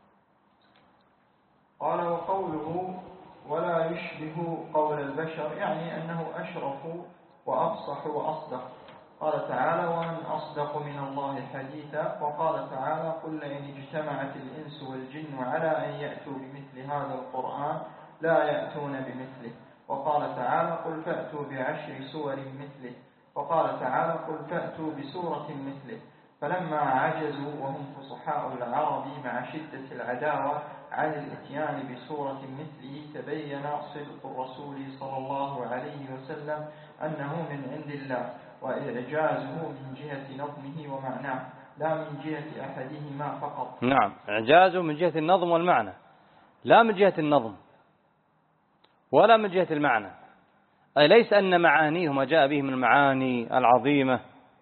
قال وقوله ولا يشبه قول البشر يعني أنه أشرف وأفصح وأصدق. قال تعالى ومن أصدق من الله حديثا. وقال تعالى قل إن اجتمعت الإنس والجن على أن يأتوا بمثل هذا القرآن لا يأتون بمثله. وقال تعالى قل فأتوا بعشر سور مثله. وقال تعالى قل فأتوا بسورة مثله. فلما عجزوا وهم فصحاء العرب مع شدة العداوة عن الاتيان بسورة مثله تبين صدق الرسول صلى الله عليه وسلم أنه من عند الله وإعجازه من جهة نظمه ومعناه. لا من جهة أحدهما فقط. نعم، إعجازه من جهة النظم والمعنى، لا من جهة النظم ولا من جهة المعنى. أي ليس أن معانيه ما جاء به من المعاني العظيمة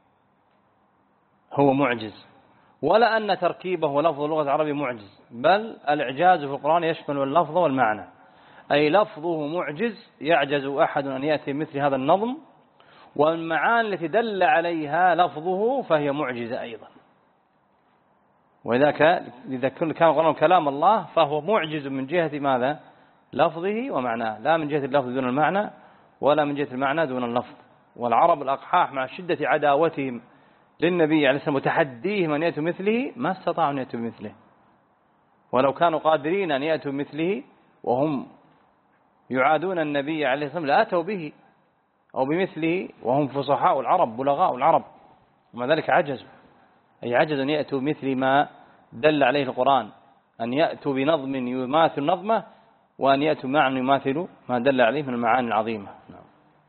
هو معجز، ولا أن تركيبه ولفظ اللغة العربية معجز، بل الإعجاز في القرآن يشمل اللفظ والمعنى. أي لفظه معجز يعجز أحد أن يأتي مثل هذا النظم، والمعاني التي دل عليها لفظه فهي معجزة أيضا. وإذا كان كان القرآن كلام الله فهو معجز من جهة ماذا؟ لفظه ومعناه، لا من جهة اللفظ دون المعنى ولا من جهة المعنى دون اللفظ. والعرب الأقحاح مع شدة عداوتهم للنبي عليه السلام وتحديهم أن يأتوا مثله ما استطاعوا أن يأتوا مثله، ولو كانوا قادرين أن يأتوا مثله وهم يعادون النبي عليه السلام لأتوا به أو بمثله، وهم فصحاء العرب بلغاء العرب، ومع ذلك عجزوا. أي عجز أن يأتوا مثل ما دل عليه القرآن، أن يأتوا بنظم يماثل نظمه، وأن يأتوا معنى يماثل ما دل عليه من المعاني العظيمة. نعم.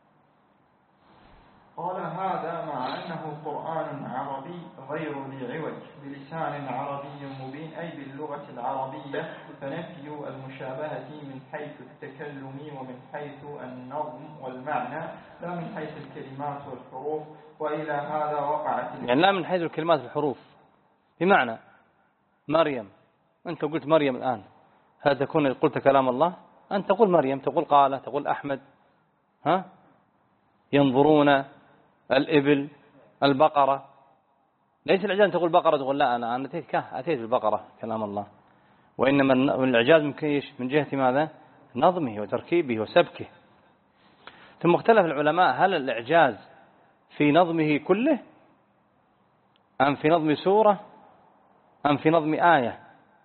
قال هذا مع أنه قرآن عربي غير ذي عوج بلسان عربي مبين، أي باللغة العربية، فنفي المشابهة من حيث التكلم ومن حيث النظم والمعنى، لا من حيث الكلمات والحروف. وإلى هذا وقعت يعني لا من حيث الكلمات والحروف، بمعنى مريم، أنت قلت مريم الآن، هل تكون قلت كلام الله؟ أنت تقول مريم، تقول قال، تقول أحمد، ها ينظرون، الإبل، البقرة. ليس الإعجاز تقول بقرة تقول لا أنا أنا أتيت أتيت البقرة كلام الله، وإنما الإعجاز من كيش من جهة ماذا؟ نظمه وتركيبه وسبكه. ثم اختلف العلماء هل الإعجاز في نظمه كله أم في نظم سورة أم في نظم آية؟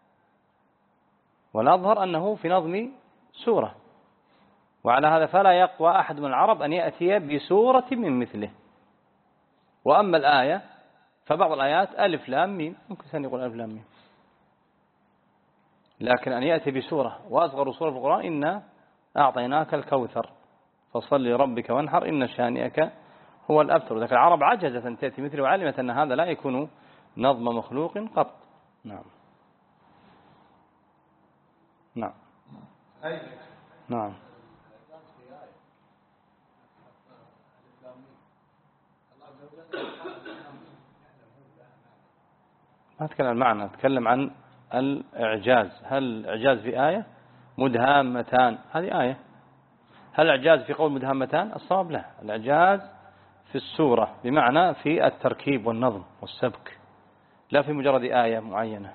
والأظهر أنه في نظم سورة، وعلى هذا فلا يقوى أحد من العرب أن يأتي بسورة من مثله. وأما الآية فبعض الآيات ألف لام ميم، ممكن ثاني يقول ألف لام ميم، لكن أن يأتي بسورة، وأصغر سورة في القرآن إنا أعطيناك الكوثر فصل لربك وانحر إن شانئك هو الأبتر. لكن العرب عجزت أن تأتي مثله، وعلمت أن هذا لا يكون نظم مخلوق قط. نعم نعم نعم. ما أتكلم عن المعنى، أتكلم عن الإعجاز. هل الإعجاز في آية مدهامتان هذه آية؟ هل الإعجاز في قول مدهامتان؟ الصواب لا، الإعجاز في السورة بمعنى في التركيب والنظم والسبك، لا في مجرد آية معينة.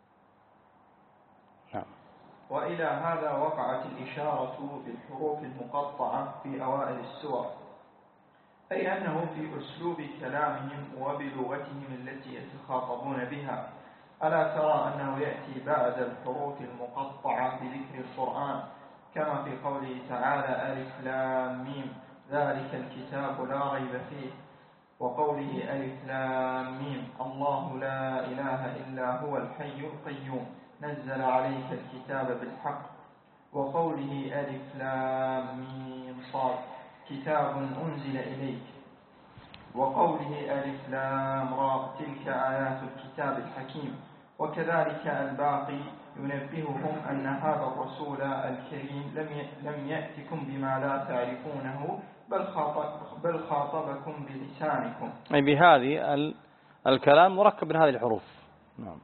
نعم. وإلى هذا وقعت الإشارة بالحروف المقطعة في أوائل السور، أي أنه في أسلوب كلامهم وبلغتهم التي يتخاطبون بها. ألا ترى أنه يأتي بعد الحروف المقطعة بذكر القرآن، كما في قوله تعالى ألف لام ميم ذلك الكتاب لا ريب فيه، وقوله ألف لام ميم الله لا إله إلا هو الحي القيوم نزل عليك الكتاب بالحق، وقوله ألف لام ميم صاد كتاب أنزل إليك، وقوله ألف لام را تلك آيات الكتاب الحكيم. وكذلك الباقي ينبههم أن هذا الرسول الكريم لم يأتكم بما لا تعرفونه بل خاطب بل خاطبكم بلسانكم، أي بهذه الكلام مركب من هذه الحروف. نعم.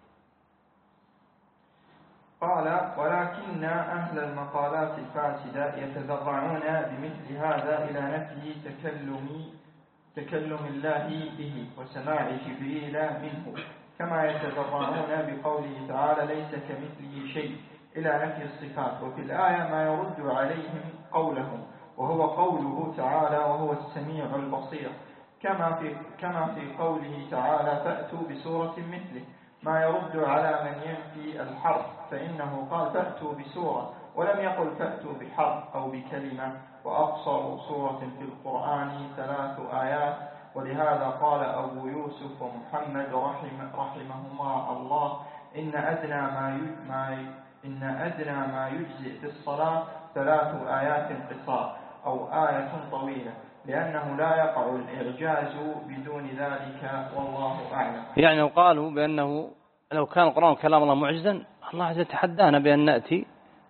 قال ولكن أهل المقالات الفاسدة يتذرعون بمثل هذا إلى نفي تكلم تكلم الله به وسماع جبريل منه، كما يتذرعون بقوله تعالى ليس كمثله شيء إلى نفي الصفات. وفي الآية ما يرد عليهم قولهم، وهو قوله تعالى وهو السميع البصير، كما في, كما في قوله تعالى فأتوا بسورة مثله، ما يرد على من ينفي الحرف، فإنه قال فأتوا بسورة ولم يقل فأتوا بحرف أو بكلمة. وأقصر سورة في القرآن ثلاث آيات، ولهذا قال أبو يوسف ومحمد رحم رحمهما الله إن أدنى ما ما إن أدنى ما يجزئ في الصلاة ثلاث آيات قصار أو آية طويلة، لأنه لا يقع الإعجاز بدون ذلك، والله والله أعلم. يعني لو قالوا بأنه لو كان القرآن كلام الله معجزا، الله عز وجل تحدانا بأن نأتي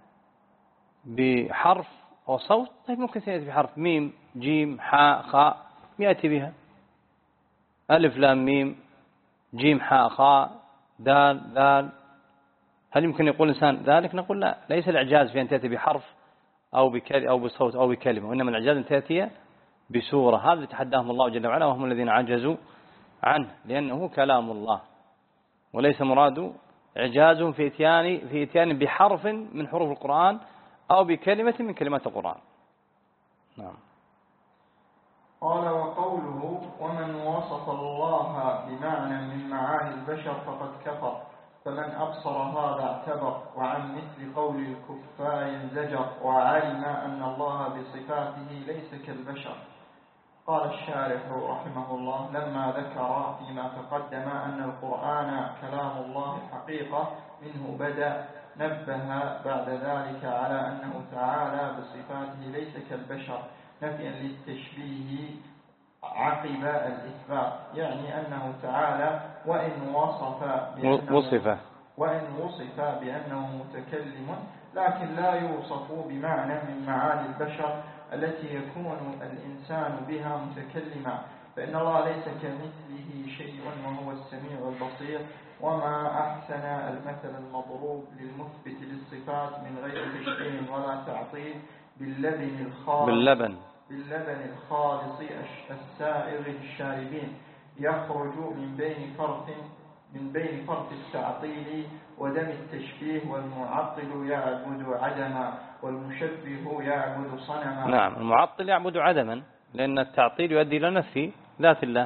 بحرف أو صوت. طيب ممكن يأتي بحرف ميم جيم حاء خاء يأتي بها، ألف لام ميم جيم حاء خاء دال ذال. هل يمكن يقول الإنسان ذلك؟ نقول لا، ليس الإعجاز في أن تأتي بحرف أو بكلمة أو بصوت أو بكلمة، وإنما الإعجاز أن تأتي بسورة. هذا تحداهم الله جل وعلا، وهم الذين عجزوا عنه، لأنه كلام الله، وليس مراد إعجازهم في إتيان في إتيان بحرف من حروف القرآن أو بكلمة من كلمات القرآن. نعم. قال وقوله ومن وصف الله بمعنى من معاني البشر فقد كفر، فمن أبصر هذا اعتبر، وعن مثل قول الكفار انزجر، وعلم أن الله بصفاته ليس كالبشر. قال الشارح رحمه الله لما ذكر فيما تقدم أن القرآن كلام الله حقيقة منه بدأ، نبه بعد ذلك على أنه تعالى بصفاته ليس كالبشر نفيا للتشبيه عقب الإثبات، يعني أنه تعالى وإن وصف بأنه, وصف. وإن وصف بأنه متكلم، لكن لا يوصف بمعنى من معاني البشر التي يكون الإنسان بها متكلما، فإن الله ليس كمثله شيء وهو السميع البصير. وما أحسن المثل المضروب للمثبت للصفات من غير تشبيه ولا تعطيل باللبن الخالص باللبن باللبن الخالص السائغ للشاربين، يخرج من بين فرط من بين فرط التعطيل ودم التشبيه، والمعطل يعبد عدما والمشبه يعبد صنما. نعم، المعطل يعبد عدما، لأن التعطيل يؤدي إلى نفي ذات الله،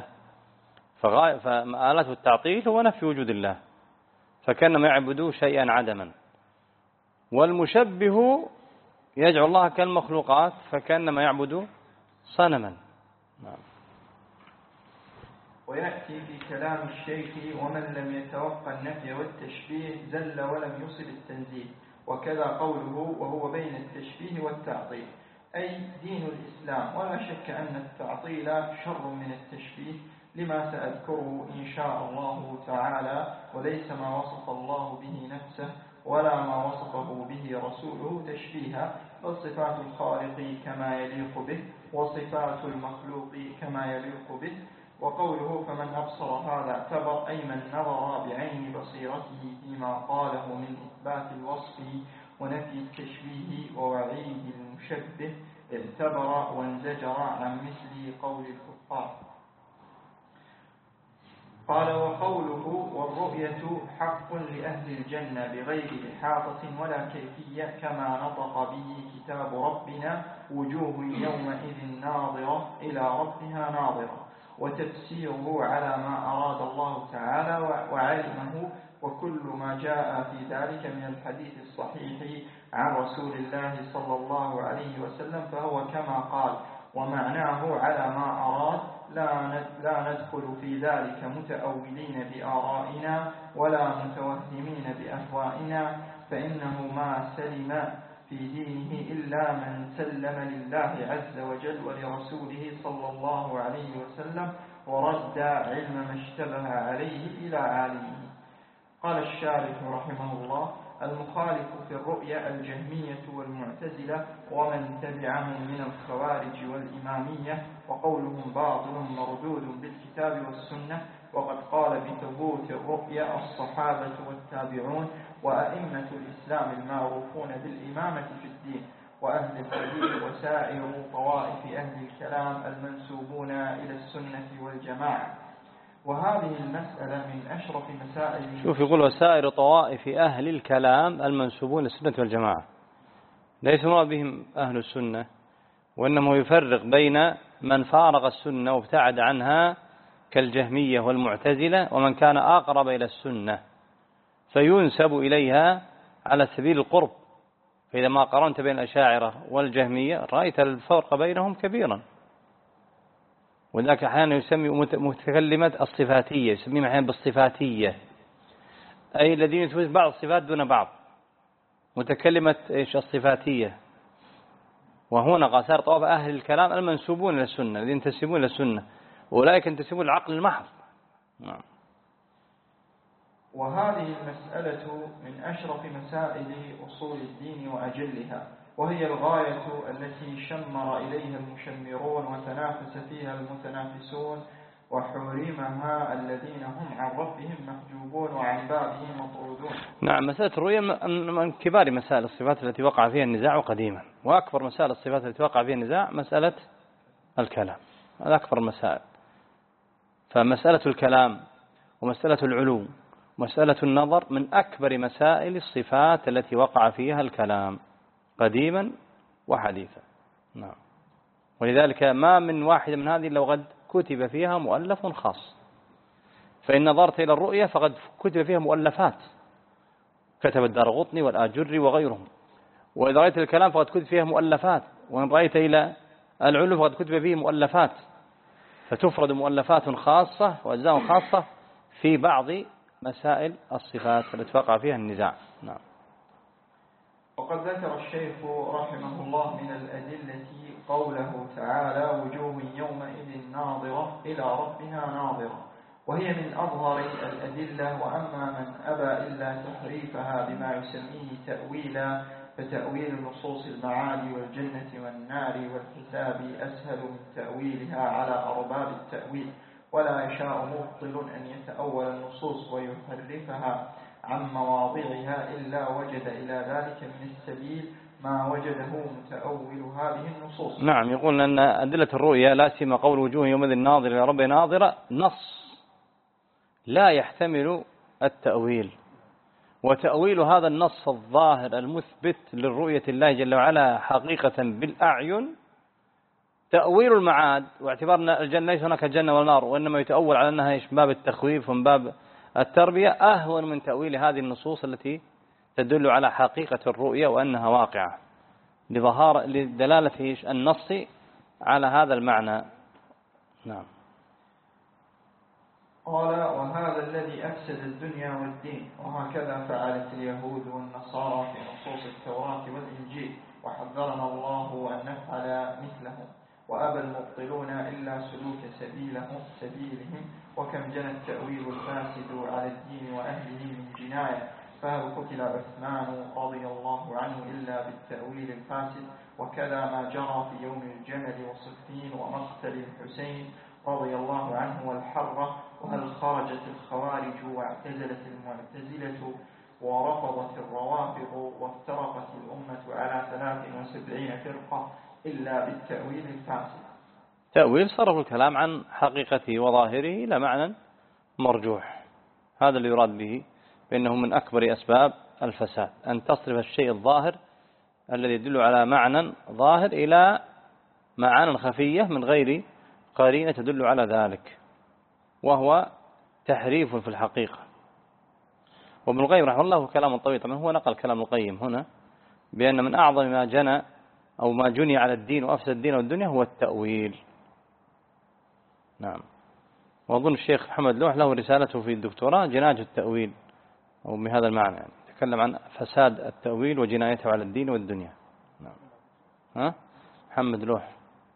فآلة التعطيل هو نفي وجود الله، فكانما يعبد شيئا عدما. والمشبه يجعل الله كالمخلوقات، فكانما يعبد صنما. نعم. ويأتي في كلام الشيخ ومن لم يتوقع النفي والتشبيه زل ولم يصل التنزيل، وكذا قوله وهو بين التشبيه والتعطيل، أي دين الإسلام. ولا شك أن التعطيل شر من التشبيه لما سأذكره إن شاء الله تعالى، وليس ما وصف الله به نفسه ولا ما وصفه به رسوله تشبيها، بل صفات الخالق كما يليق به وصفات المخلوق كما يليق به. وقوله فمن أبصر هذا اعتبر، أي من نظر بعين بصيرته فيما قاله من إثبات الوصف ونفي التشبيه ووعيد المشبه اعتبر وانزجر عن مثل قول الكفار. قال وقوله والرؤية حق لأهل الجنة بغير إحاطة ولا كيفية، كما نطق به كتاب ربنا وجوه يومئذ ناظرة إلى ربها ناظرة، وتفسيره على ما أراد الله تعالى وعلمه، وكل ما جاء في ذلك من الحديث الصحيح عن رسول الله صلى الله عليه وسلم فهو كما قال، ومعناه على ما أراد، لا ندخل في ذلك متأولين بآرائنا ولا متوهمين بأهوائنا، فإنه ما سلم في دينه إلا من سلم لله عز وجل ولرسوله صلى الله عليه وسلم ورد علم ما اشتبه عليه إلى عالمه. قال الشارح رحمه الله المخالف في الرؤيا الجهمية والمعتزلة ومن تبعهم من الخوارج والإمامية، وقولهم باطل مردود بالكتاب والسنة، وقد قال بثبوت الرؤيا الصحابة والتابعون وأئمة الإسلام المعروفون بالإمامة في الدين وأهل الحديث وسائر طوائف أهل الكلام المنسوبون إلى السنة والجماعة. وهذه المسألة من أشرف مسائل. شوف يقول وسائر طوائف أهل الكلام المنسوبون للسنة والجماعة، ليس مراد بهم أهل السنة، وإنما يفرق بين من فارق السنة وابتعد عنها كالجهمية والمعتزلة، ومن كان أقرب إلى السنة فينسب إليها على سبيل القرب. فإذا ما قارنت بين الأشاعرة والجهمية رأيت الفرق بينهم كبيرا، وذلك أحيانا يسمي متكلمة الصفاتية، يسميهم أحيانا بالصفاتية، أي الذين يثبت بعض الصفات دون بعض، متكلمة إيش الصفاتية. وهنا قاسار طوائف أهل الكلام المنسوبون إلى السنة، الذين ينتسبون إلى السنة، أولئك ينتسبون للعقل المحض. نعم. وهذه المسألة من أشرف مسائل أصول الدين وأجلها، وهي الغاية التي شمر إليها المشمرون وتنافس فيها المتنافسون، وحرمها الذين هم عن ربهم محجوبون وعن بابهم مطرودون. نعم، مسألة الرؤية من كبار مسائل الصفات التي وقع فيها النزاع قديما، وأكبر مسائل الصفات التي وقع فيها النزاع مسألة الكلام، هذا أكبر المسائل. فمسألة الكلام ومسألة العلو ومسألة النظر من أكبر مسائل الصفات التي وقع فيها الكلام قديما وحديثا. نعم. ولذلك ما من واحد من هذه إلا وقد كتب فيها مؤلف خاص. فإن نظرت إلى الرؤية فقد كتب فيها مؤلفات، كتب الدارقطني والآجري وغيرهم. وإذا رأيت الكلام فقد كتب فيها مؤلفات، وإن رأيت إلى العلو فقد كتب فيه مؤلفات. فتفرد مؤلفات خاصة وأجزاء خاصة في بعض مسائل الصفات التي وقع فيها النزاع. نعم. وقد ذكر الشيخ رحمه الله من الأدلة قوله تعالى: وجوه يومئذ ناظرة إلى ربها ناظرة، وهي من أظهر الأدلة. وأما من أبى إلا تحريفها بما يسميه تأويلا، فتأويل نصوص المعاد والجنة والنار والحساب أسهل من تأويلها على أرباب التأويل. ولا يشاء مبطل أن يتأول النصوص ويحرفها عن مواضعها إلا وجد إلى ذلك من السبيل ما وجده متأول هذه النصوص. نعم، يقول أن أدلة الرؤيا لا سيما قول وجوه يومئذ ناظرة إلى ربها ناظرة نص لا يحتمل التأويل، وتأويل هذا النص الظاهر المثبت للرؤية الله جل وعلا حقيقة بالأعين تأويل المعاد، واعتبارنا الجنة ليس هناك جنة والنار، وإنما يتأول على أنها من باب التخويف ومن باب التربية، أهون من تأويل هذه النصوص التي تدل على حقيقة الرؤية وأنها واقعة لظهار لدلالة النص على هذا المعنى. نعم. قال: وهذا الذي أفسد الدنيا والدين، وهكذا فعلت اليهود والنصارى في نصوص التوراة والإنجيل، وحذرنا الله أن نفعل مثلهم. وأبى المبطلون إلا سلوك سبيلهم سبيلهم وكم جنى التأويل الفاسد على الدين وأهله من جناية، فهل قتل عثمان رضي الله عنه إلا بالتأويل الفاسد؟ وكذا ما جرى في يوم الجمل وصفين ومقتل الحسين رضي الله عنه والحرة. وهل خرجت الخوارج واعتزلت المعتزلة ورفضت الروافض وافترقت الأمة على ثلاث وسبعين فرقة إلا بالتأويل الفاسد؟ تأويل صرف الكلام عن حقيقته وظاهره إلى معنى مرجوح، هذا اللي يراد به بأنه من أكبر أسباب الفساد، أن تصرف الشيء الظاهر الذي يدل على معنى ظاهر إلى معاني خفية من غير قرينة تدل على ذلك، وهو تحريف في الحقيقة. وابن القيم رحمه الله كلام طويل، طبعا هو نقل كلام القيم هنا بأن من أعظم ما جنى أو ما جني على الدين وأفسد الدين والدنيا هو التأويل. نعم. وأظن الشيخ محمد لوح له رسالته في الدكتوراه جناية التأويل، أو بهذا المعنى يعني تكلم عن فساد التأويل وجنايته على الدين والدنيا. نعم. ها؟ محمد لوح.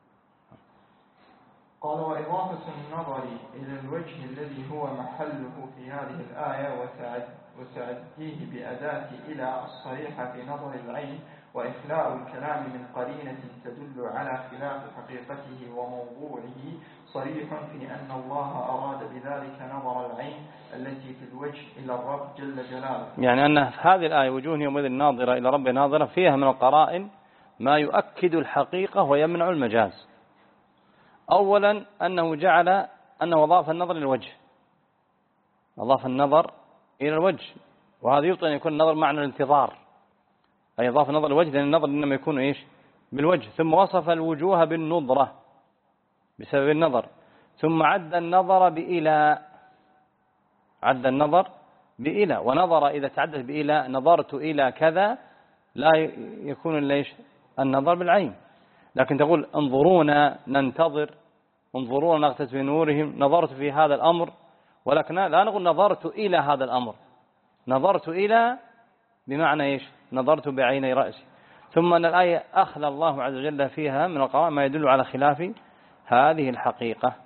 قال: وإضافة النظر إلى الوجه الذي هو محله في هذه الآية وتعديه بأداة إلى الصريحة في نظر العين، وإخلاء الكلام من قرينة تدل على خلاف حقيقته وموضوعه، صريح في أن الله أراد بذلك نظر العين التي في الوجه إلى الرب جل جلاله. يعني أن هذه الآية وجوه يومئذ ناظرة إلى رب ناظرة فيها من القرائن ما يؤكد الحقيقة ويمنع المجاز. أولا أنه جعل أنه أضاف النظر إلى الوجه، أضاف النظر إلى الوجه، وهذا يبطل أن يكون النظر معنى الانتظار، أي أضاف النظر إلى الوجه لأن النظر إنما يكون إيش؟ بالوجه. ثم وصف الوجوه بالنظرة بسبب النظر، ثم عد النظر بإلى، عد النظر بإلى، ونظر إذا تعدت بإلى نظرت إلى كذا لا يكون إلا إيش؟ النظر بالعين. لكن تقول انظرونا ننتظر، انظرونا نغتس بنورهم، نظرت في هذا الأمر، ولكن لا نقول نظرت إلى هذا الأمر، نظرت إلى بمعنى إيش؟ نظرت بعيني رأسي. ثم أن الآية أخلى الله عز وجل فيها من القرآن ما يدل على خلاف هذه الحقيقة،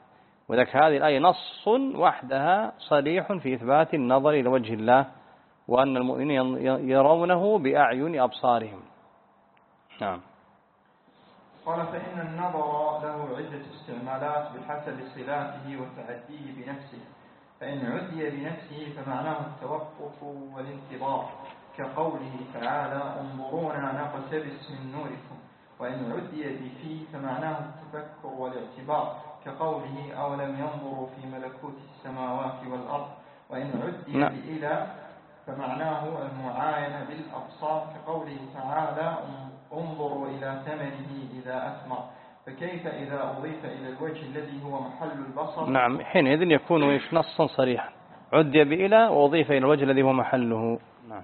وذلك هذه الآية نص وحدها صريح في إثبات النظر إلى وجه الله وأن المؤمنين يرونه بأعين أبصارهم. نعم. قال فإن النظر له عدة استعمالات بحسب صلاته وتعديه بنفسه، فإن عدي بنفسه فمعناه التوقف والانتظار كقوله تعالى انظرونا نقتبس من نوركم، وإن عدي بفيه فمعناه التفكر والاعتبار كقوله أولم ينظروا في ملكوت السماوات والأرض، وإن عدي نعم. بإلى فمعناه المعاينة بالأبصار كقوله تعالى انظروا إلى ثمره إذا أثمر، فكيف إذا أضيف إلى الوجه الذي هو محل البصر؟ نعم، حينئذ يكون نصا صريحا، عدي بإلى وأضيف إلى الوجه الذي هو محله. نعم.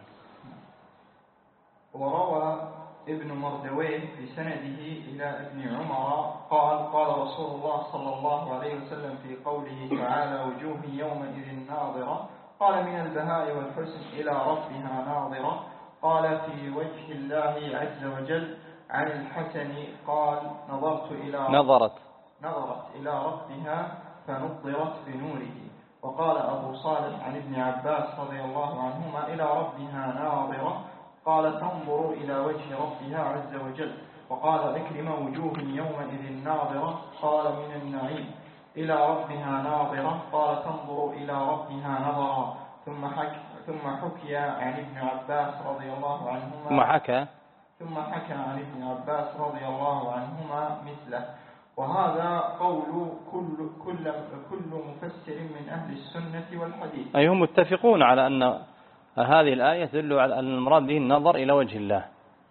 وروى ابن مردويه بسنده إلى ابن عمر قال قال رسول الله صلى الله عليه وسلم في قوله تعالى وجوه يومئذ ناظرة، قال من البهاء والحسن إلى ربها ناظرة، قال في وجه الله عز وجل عن الحسن قال نظرت إلى نظرت نظرت إلى ربها فنضرت بنوره، وقال أبو صالح عن ابن عباس رضي الله عنهما إلى ربها ناظرة، قال تنظر إلى وجه ربها عز وجل، وقال عكرمة وجوه يومئذ ناظرة قال من النعيم، إلى ربها ناظرة قال تنظر إلى ربها نظرا، ثم حكى ثم حكي عن ابن عباس رضي الله عنهما ثم حكى ثم حكى عن ابن عباس رضي الله عنهما مثله. وهذا قول كل كل كل مفسر من أهل السنة والحديث، أي هم متفقون على أن هذه الآية تدل على أن المراد به النظر إلى وجه الله،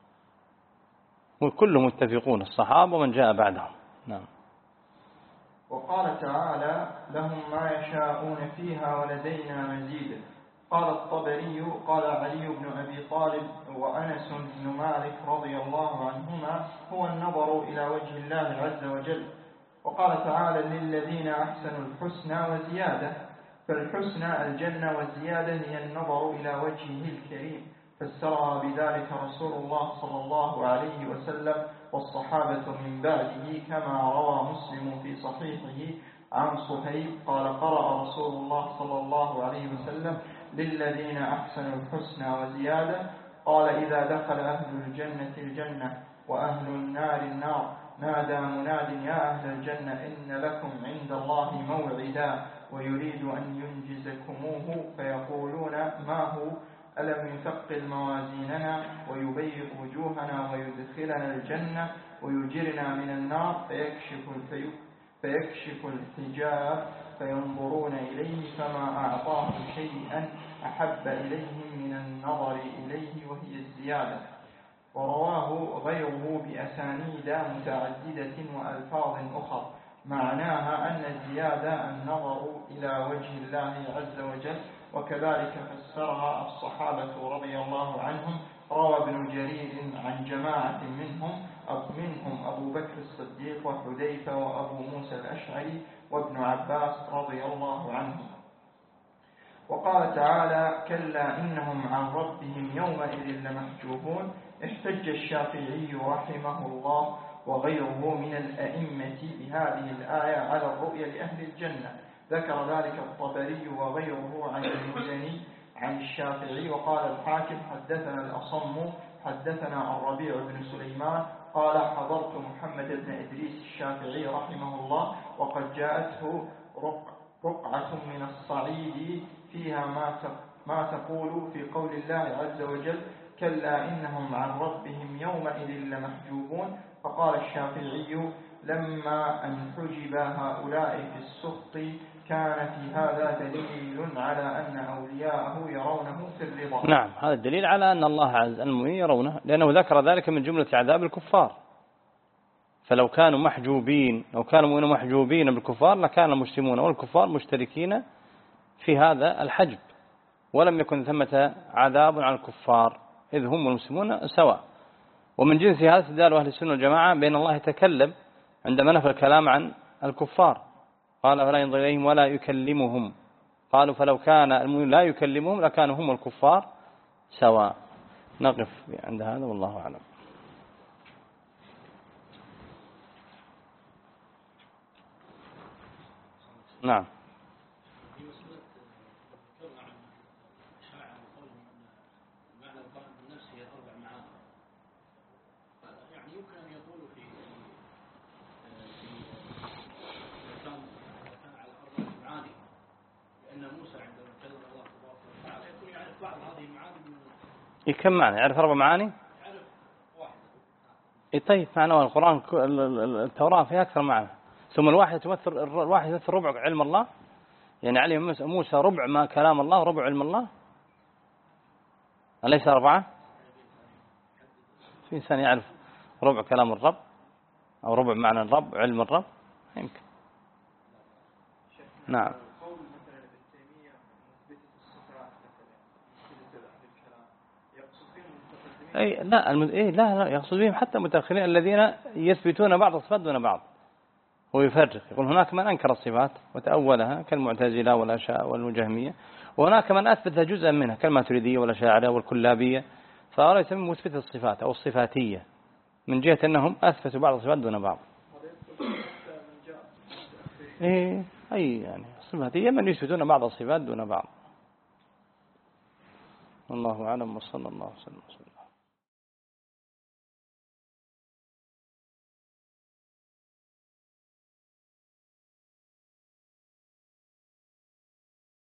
وكلهم متفقون الصحابة ومن جاء بعدهم. نعم. وقال تعالى لهم ما يشاءون فيها ولدينا مزيد. قال الطبري قال علي بن أبي طالب وأنس بن مالك رضي الله عنهما هو النظر إلى وجه الله عز وجل. وقال تعالى للذين أحسنوا الحسنى وزيادة، فالحسنى الجنة والزيادة هي النظر إلى وجهه الكريم، فسرها بذلك رسول الله صلى الله عليه وسلم والصحابة من بعده، كما روى مسلم في صحيحه عن صهيب قال قرأ رسول الله صلى الله عليه وسلم للذين أحسنوا الحسنى وزيادة، قال إذا دخل أهل الجنة الجنة وأهل النار النار نادى مناد يا أهل الجنة إن لكم عند الله موعدا ويريد أن ينجزكموه، فيقولون ما هو ألم يثقل موازيننا ويبيض وجوهنا ويدخلنا الجنة ويجرنا من النار، فيكشف فيكشف الحجاب فينظرون إليه فما أعطاه شيئا أحب إليهم من النظر إليه وهي الزيادة. ورواه غيره بأسانيد متعددة وألفاظ أخرى معناها أن الزيادة النظر إلى وجه الله عز وجل، وكذلك فسرها الصحابة رضي الله عنهم. روى ابن جرير عن جماعة منهم منهم أبو بكر الصديق وحذيفة وأبو موسى الأشعري وابن عباس رضي الله عنهم. وقال تعالى كلا إنهم عن ربهم يومئذ لمحجوبون. احتج الشافعي رحمه الله وغيره من الأئمة بهذه الآية على الرؤية لأهل الجنة، ذكر ذلك الطبري وغيره عن المزني عن الشافعي. وقال الحاكم حدثنا الأصم حدثنا الربيع بن سليمان قال حضرت محمد بن إدريس الشافعي رحمه الله وقد جاءته رقعة من الصعيد فيها ما تقول في قول الله عز وجل كلا إنهم عن ربهم يومئذ لمحجوبون. فقال الشافعي لما أن حجب هؤلاء في السخط كان في هذا دليل على أن أولياءه يرونه في الرضا. نعم، هذا الدليل على أن الله عز المؤمنين يرونه، لأنه ذكر ذلك من جملة عذاب الكفار. فلو كانوا محجوبين لو كانوا المؤمنين محجوبين بالكفار لكان المسلمون والكفار مشتركين في هذا الحجب، ولم يكن ثمة عذاب على الكفار إذ هم المسلمون سواء. ومن جنس هذا استدلال أهل السنة والجماعة بأن الله يتكلم عندما نفى الكلام عن الكفار، قال فلا ينظر إليهم ولا يكلمهم، قالوا فلو كان المؤمن لا يكلمهم لكانوا هم الكفار سواء. نقف عند هذا والله أعلم. نعم. في مسألة ذكرنا عن الأشاعرة وقولهم أن معنى القرآن بالنفس هي أربع معاني، يعني يمكن أن يقولوا في في كان كان على أربع معاني، لأن موسى عندما كلم الله تبارك وتعالى يكون يعرف بعض هذه المعاني من كم معنى؟ يعرف أربع معاني؟ يعرف واحدة. إيه طيب، معنى القرآن التوراة فيها أكثر معنى، ثم الواحد تمثل الواحد يمثل ربع علم الله، يعني علم موسى ربع ما كلام الله وربع علم الله، أليس أربعة؟ في إنسان يعرف ربع كلام الرب أو ربع معنى الرب علم الرب؟ يمكن. نعم. قول مثلا ابن تيمية مثبت الصفات مثلا في الكلام يقصد بهم المتقدمين؟ أي لا المد... إيه لا لا يقصد بهم حتى المتأخرين الذين يثبتون بعض الصفات دون بعض. هو يفرق، يقول هناك من أنكر الصفات وتأولها كالمعتزلة والأشاعرة والجهمية، وهناك من أثبت جزءا منها كالماتريدية والأشاعرة والكلابية، فهؤلاء يسمون مثبت الصفات أو الصفاتية من جهة أنهم أثبتوا بعض الصفات دون بعض. إيه أي يعني الصفاتية من يثبتون بعض الصفات دون بعض. والله أعلم وصلى الله وسلم.